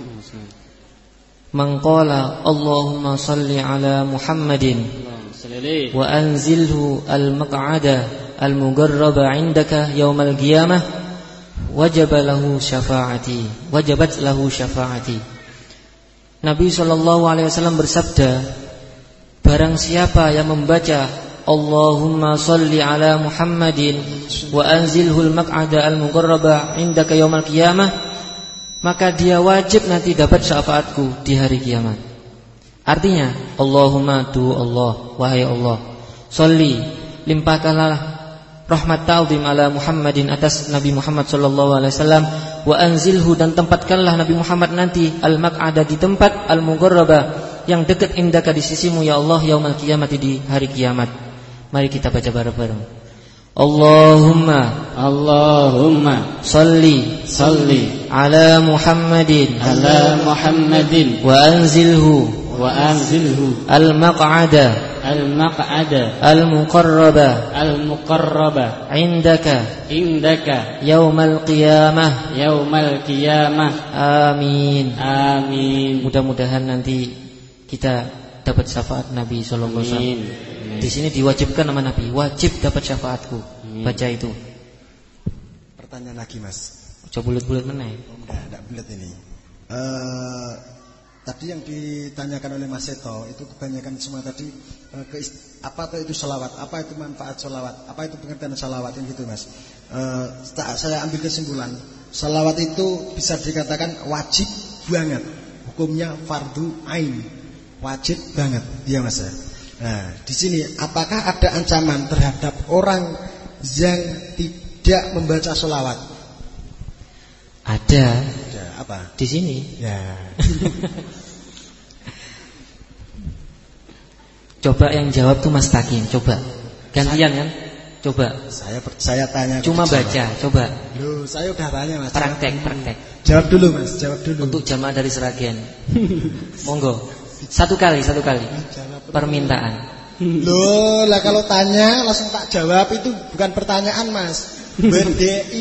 man qala Allahumma salli ala Muhammadin wa anzilhu al-maq'ada al-mugarraba 'indaka yaumal qiyamah wajaba lahu syafa'ati wajabat lahu syafa'ati. Nabi sallallahu alaihi wasallam bersabda, barang siapa yang membaca Allahumma salli ala Muhammadin wa anzilhu al-maq'ada al-mugarraba 'indaka yaumal qiyamah, maka dia wajib nanti dapat syafaatku di hari kiamat. Artinya, Allahumma tu Allah, wahai Allah, sholli, limpahkanlah rahmat ta'zim ala Muhammadin, atas Nabi Muhammad sallallahu alaihi wasallam, wa anzilhu, dan tempatkanlah Nabi Muhammad nanti al-maq'ada, di tempat al-mugharraba, yang dekat indaka di sisimu ya Allah, yaumal qiyamati, di hari kiamat. Mari kita baca bareng-bareng. Allahumma Allahumma salli salli ala Muhammadin ala Muhammadin wa anzilhu wa anzilhu al-maq'ada al-maq'ada al-muqarraba al-muqarraba indaka indaka yaumal qiyamah yaumal qiyamah. Amin. Amin. Mudah-mudahan nanti kita dapat syafaat Nabi sallallahu alaihi wasallam. Di sini diwajibkan nama Nabi, wajib dapat syafaatku. Baca itu. Pertanyaan lagi, Mas. Coba bulat-bulat mana ya? Oh, enggak, enggak bulat ini. Uh, tadi yang ditanyakan oleh Mas Seto itu kebanyakan semua tadi uh, ke, apa itu selawat, apa itu manfaat selawat, apa itu pengertian selawat, yang gitu, Mas. Uh, saya ambil kesimpulan, selawat itu bisa dikatakan wajib banget, hukumnya fardu ain, wajib banget, iya Mas ya. Nah, di sini apakah ada ancaman terhadap orang yang tidak membaca sholawat? Ada. Ada apa? Di sini. Ya. Coba yang jawab tuh Mas Takin. Coba. Gantian kan? Coba. Saya saya tanya. Cuma baca. Coba. Loh, saya udah tanya Mas. Praktek, praktek. Jawab dulu Mas. Jawab dulu. Untuk jamaah dari Seragen. Monggo. Satu kali, satu kali. Permintaan. Loh, lah kalau tanya langsung tak jawab, itu bukan pertanyaan, Mas. B D I.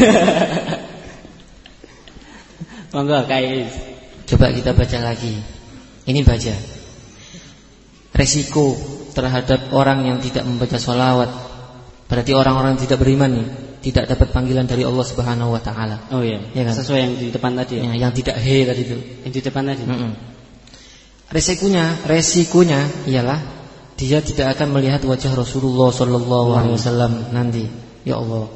Monggo Kais. Coba kita baca lagi. Ini baca. Resiko terhadap orang yang tidak membaca sholawat. Berarti orang-orang yang tidak beriman nih, tidak dapat panggilan dari Allah Subhanahu wa taala. Oh iya, ya kan? Sesuai yang di depan tadi ya. Ya, yang tidak he tadi itu. Yang di depan tadi. Mm-mm. Resikonya, resikonya ialah dia tidak akan melihat wajah Rasulullah sallallahu alaihi wasallam nanti. Ya Allah.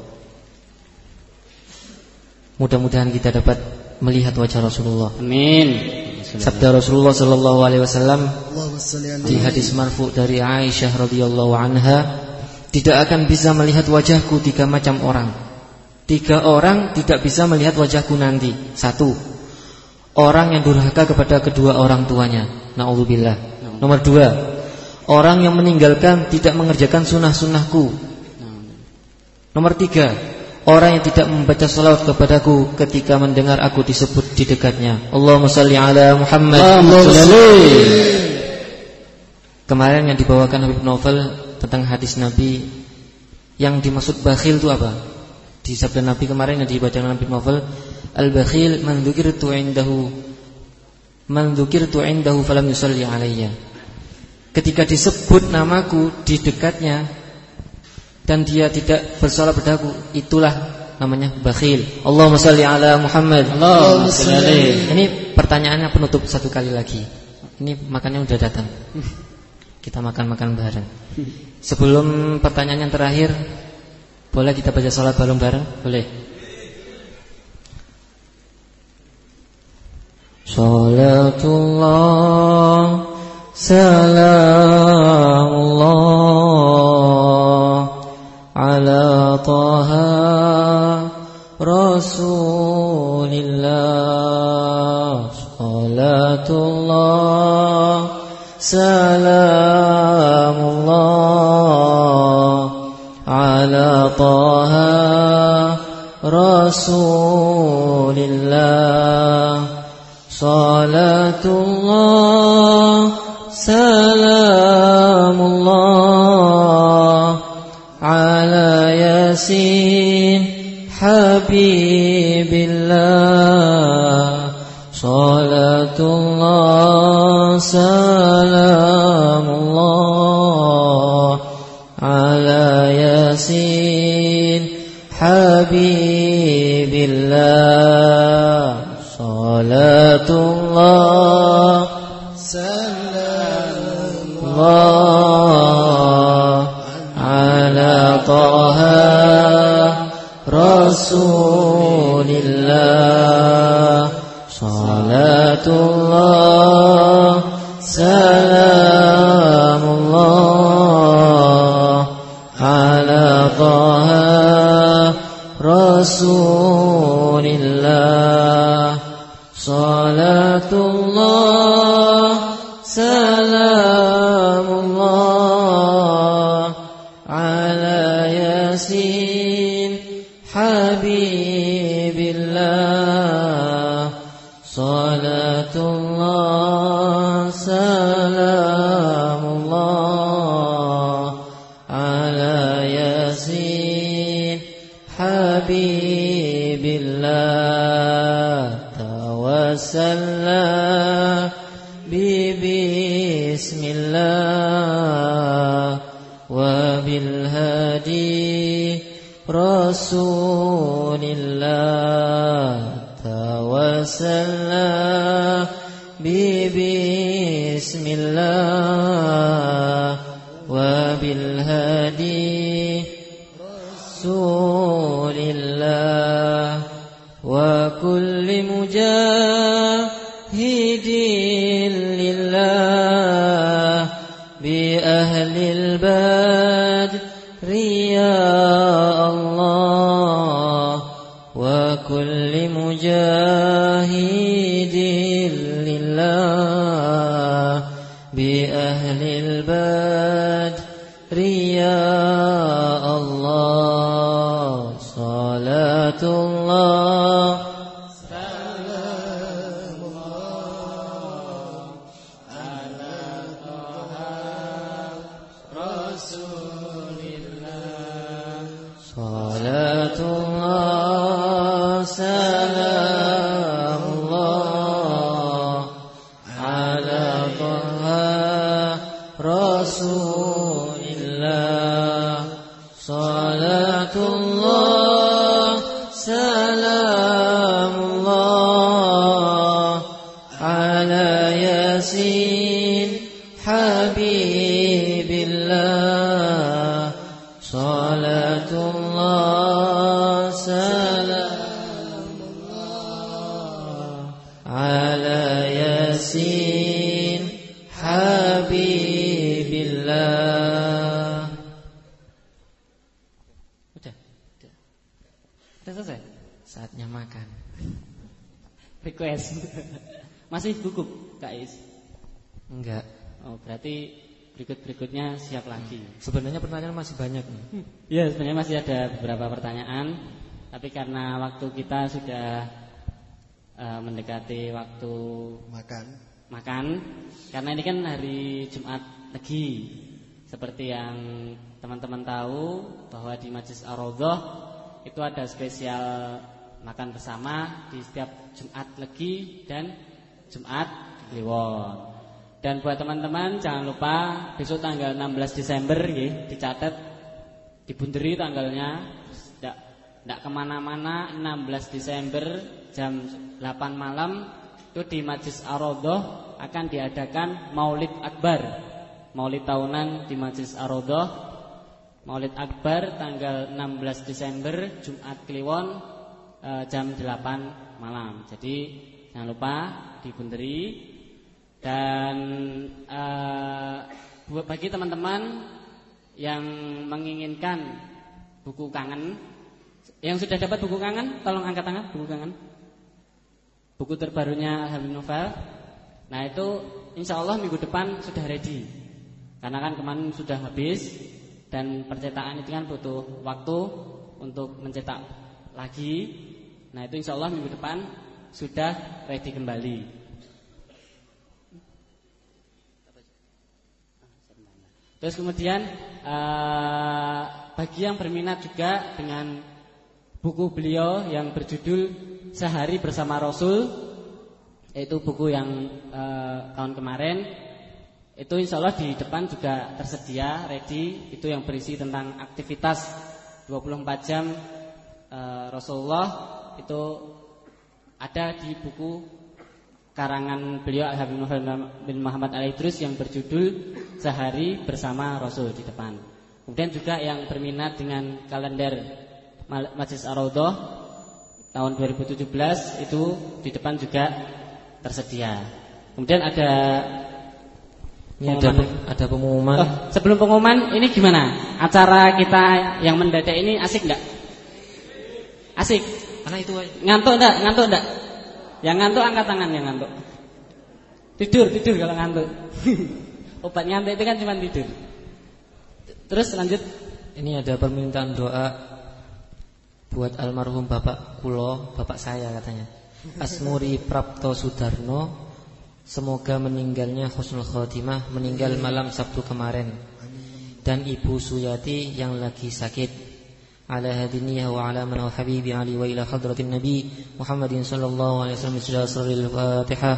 Mudah-mudahan kita dapat melihat wajah Rasulullah. Amin. Sabda Rasulullah sallallahu alaihi wasallam di hadis marfu dari Aisyah radhiyallahu anha, tidak akan bisa melihat wajahku tiga macam orang. Tiga orang tidak bisa melihat wajahku nanti. Satu, orang yang durhaka kepada kedua orang tuanya. Na'udzubillah. Nomor dua, orang yang meninggalkan tidak mengerjakan sunnah-sunnahku. Nomor tiga, orang yang tidak membaca salawat kepadaku ketika mendengar aku disebut di dekatnya. Allahumma shalli ala Muhammad. Kemarin yang dibawakan Habib Novel tentang hadis Nabi, yang dimaksud bakhil itu apa? Di sabda Nabi kemarin yang dibacakan Habib Novel, al-bakhil man dzukirtu indahu man dzukirtu indahu falam yusalli alayya. Ketika disebut namaku di dekatnya dan dia tidak bersalat padaku, itulah namanya bakhil. Allahumma shalli ala Muhammad. Allahumma shalli. Ini pertanyaannya penutup satu kali lagi. Ini makannya udah datang. Kita makan-makan bareng. Sebelum pertanyaan yang terakhir, boleh kita baca salat bareng-bareng? Boleh. Salatullah salamullah ala taha rasulillah. Salatullah salamullah ala taha rasulillah. Salatullah salamullah ala yasin habibillah. Salatullah salamullah ala yasin habibillah. Salatullah salamullah ala taha rasulillah. Salatullah salamullah ala taha rasulillah. Salatullah salamullah ala yasin habibillah. Salatullah salamullah ala yasin habibillah. Tawassalna bi bismillah wa bil hadi rasulillah. Tawassalna bi bismillah wa bil hadi rasulillah wa kulli mujahidin lillah bi ahlil badri ya Allah. Wa kulli mujahidin lillah bi ahlil badri ya Allah. Salatullah salamullah ala taha Salatullah salamullah ala Taha Rasulillah. Salatullah salamullah ala Yasin Habibillah. Salatullah salamullah ala Yasin Habibillah. Udah, udah, udah selesai. Saatnya makan. Request. Masih gugup, Kak Is? Enggak. Oh, berarti berikut-berikutnya siap lagi. Sebenarnya pertanyaan masih banyak nih. Ya, sebenarnya masih ada beberapa pertanyaan, tapi karena waktu kita sudah uh, mendekati waktu Makan. makan, karena ini kan hari Jumat Legi. Seperti yang teman-teman tahu bahwa di Majlis Ar-Raudhah itu ada spesial makan bersama di setiap Jumat Legi dan Jumat Kliwon. Dan buat teman-teman jangan lupa besok tanggal enam belas Desember ya, dicatat, dibunderi tanggalnya, tidak tidak kemana-mana. Enam belas Desember jam delapan malam itu di Majlis Ar-Raudhah akan diadakan Maulid Akbar, Maulid tahunan di Majlis Ar-Raudhah. Maulid Akbar tanggal enam belas Desember Jumat Kliwon eh, jam delapan malam. Jadi jangan lupa dibunderi. Dan uh, bagi teman-teman yang menginginkan buku kangen, yang sudah dapat buku kangen, tolong angkat tangan. Buku kangen, buku terbarunya Habib Novel. Nah itu insya Allah minggu depan sudah ready. Karena kan kemarin sudah habis, dan percetakan itu kan butuh waktu untuk mencetak lagi. Nah itu insya Allah minggu depan sudah ready kembali. Terus kemudian uh, bagi yang berminat juga dengan buku beliau yang berjudul Sehari Bersama Rasul, yaitu buku yang uh, tahun kemarin, itu insya Allah di depan juga tersedia, ready. Itu yang berisi tentang aktivitas dua puluh empat jam uh, Rasulullah. Itu ada di buku karangan beliau Habib Novel bin Muhammad Al-Idrus yang berjudul Sehari Bersama Rasul di depan. Kemudian juga yang berminat dengan kalender Majlis Ar-Raudhah tahun dua ribu tujuh belas itu di depan juga tersedia. Kemudian ada ini ada, ada pengumuman. Oh, sebelum pengumuman ini gimana? Acara kita yang mendadak ini asik enggak? Asik. Karena itu ngantuk enggak? Ngantuk enggak? Yang ngantuk angkat tangan, yang ngantuk. Tidur, tidur kalau ngantuk. Obat ngantuk itu kan cuma tidur. Terus lanjut. Ini ada permintaan doa buat almarhum Bapak Kulo, Bapak saya katanya, Asmuri Prapto Sudarno. Semoga meninggalnya husnul khotimah, meninggal malam Sabtu kemarin. Dan Ibu Suyati yang lagi sakit. Ala hadiniyah wa ala man wa habibi ali wa ila hadratin nabi Muhammadin sallallahu alaihi wasallam bismillah suril Fatihah.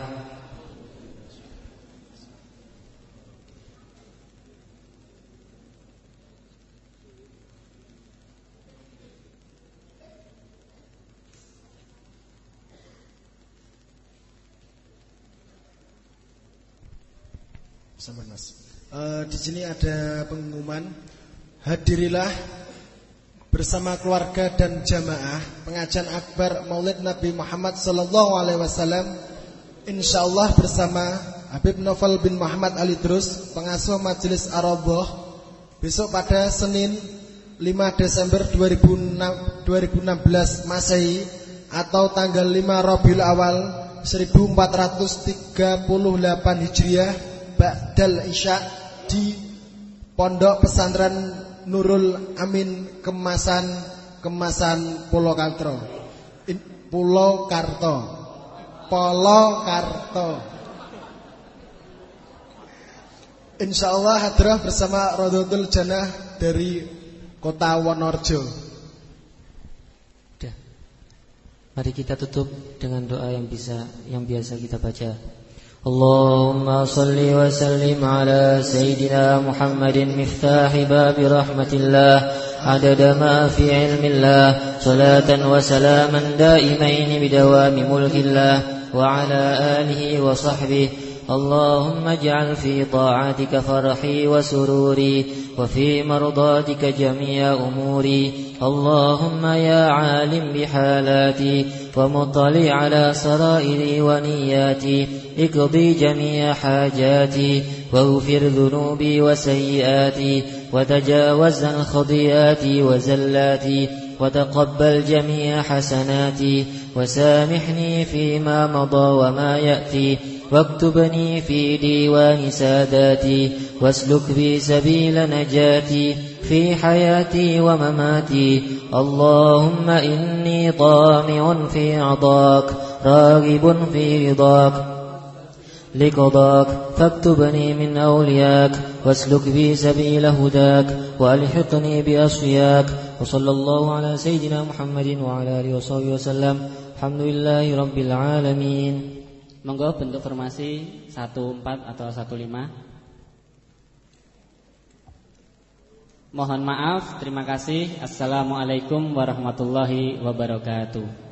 Uh, di sini ada pengumuman, hadirilah bersama keluarga dan jamaah pengajian akbar Maulid Nabi Muhammad sallallahu alaihi wasallam, insyaallah bersama Habib Novel bin Muhammad Al-Idrus, pengasuh Majlis Ar-Raudhah, besok pada Senin lima Desember dua ribu enam belas Masehi atau tanggal lima Rabiul Awal seribu empat ratus tiga puluh delapan Hijriah ba'dal Isya di Pondok Pesantren Nurul Amin Kemasan Kemasan Pulau Karto. Pulau Karto. Pulau Karto. Insyaallah hadrah bersama Rodotul Jannah dari Kota Wonorejo. Mari kita tutup dengan doa yang bisa yang biasa kita baca. Allahumma salli wa sallim ala Sayyidina Muhammadin miftahi babi rahmatillah adada ma fi ilmillah salatan wa salaman daimain bidawami mulkillah wa ala alihi wa sahbihi. اللهم اجعل في طاعتك فرحي وسروري وفي مرضاتك جميع أموري. اللهم يا عالم بحالاتي ومطلع على سرائري ونياتي اقضي جميع حاجاتي واغفر ذنوبي وسيئاتي وتجاوز عن خطيئاتي وزلاتي وتقبل جميع حسناتي وسامحني فيما مضى وما يأتي واكتبني في ديوان ساداتي واسلك بي سبيل نجاتي في حياتي ومماتي. اللهم إني طامع في عطاك راغب في رضاك لقضاك فاكتبني من أولياك واسلك بي سبيل هداك وألحقني بأصفياك. وصلى الله على سيدنا محمد وعلى آله وصحبه وسلم. الحمد لله رب العالمين. Monggo bentuk formasi satu empat atau satu lima. Mohon maaf, terima kasih. Assalamualaikum warahmatullahi wabarakatuh.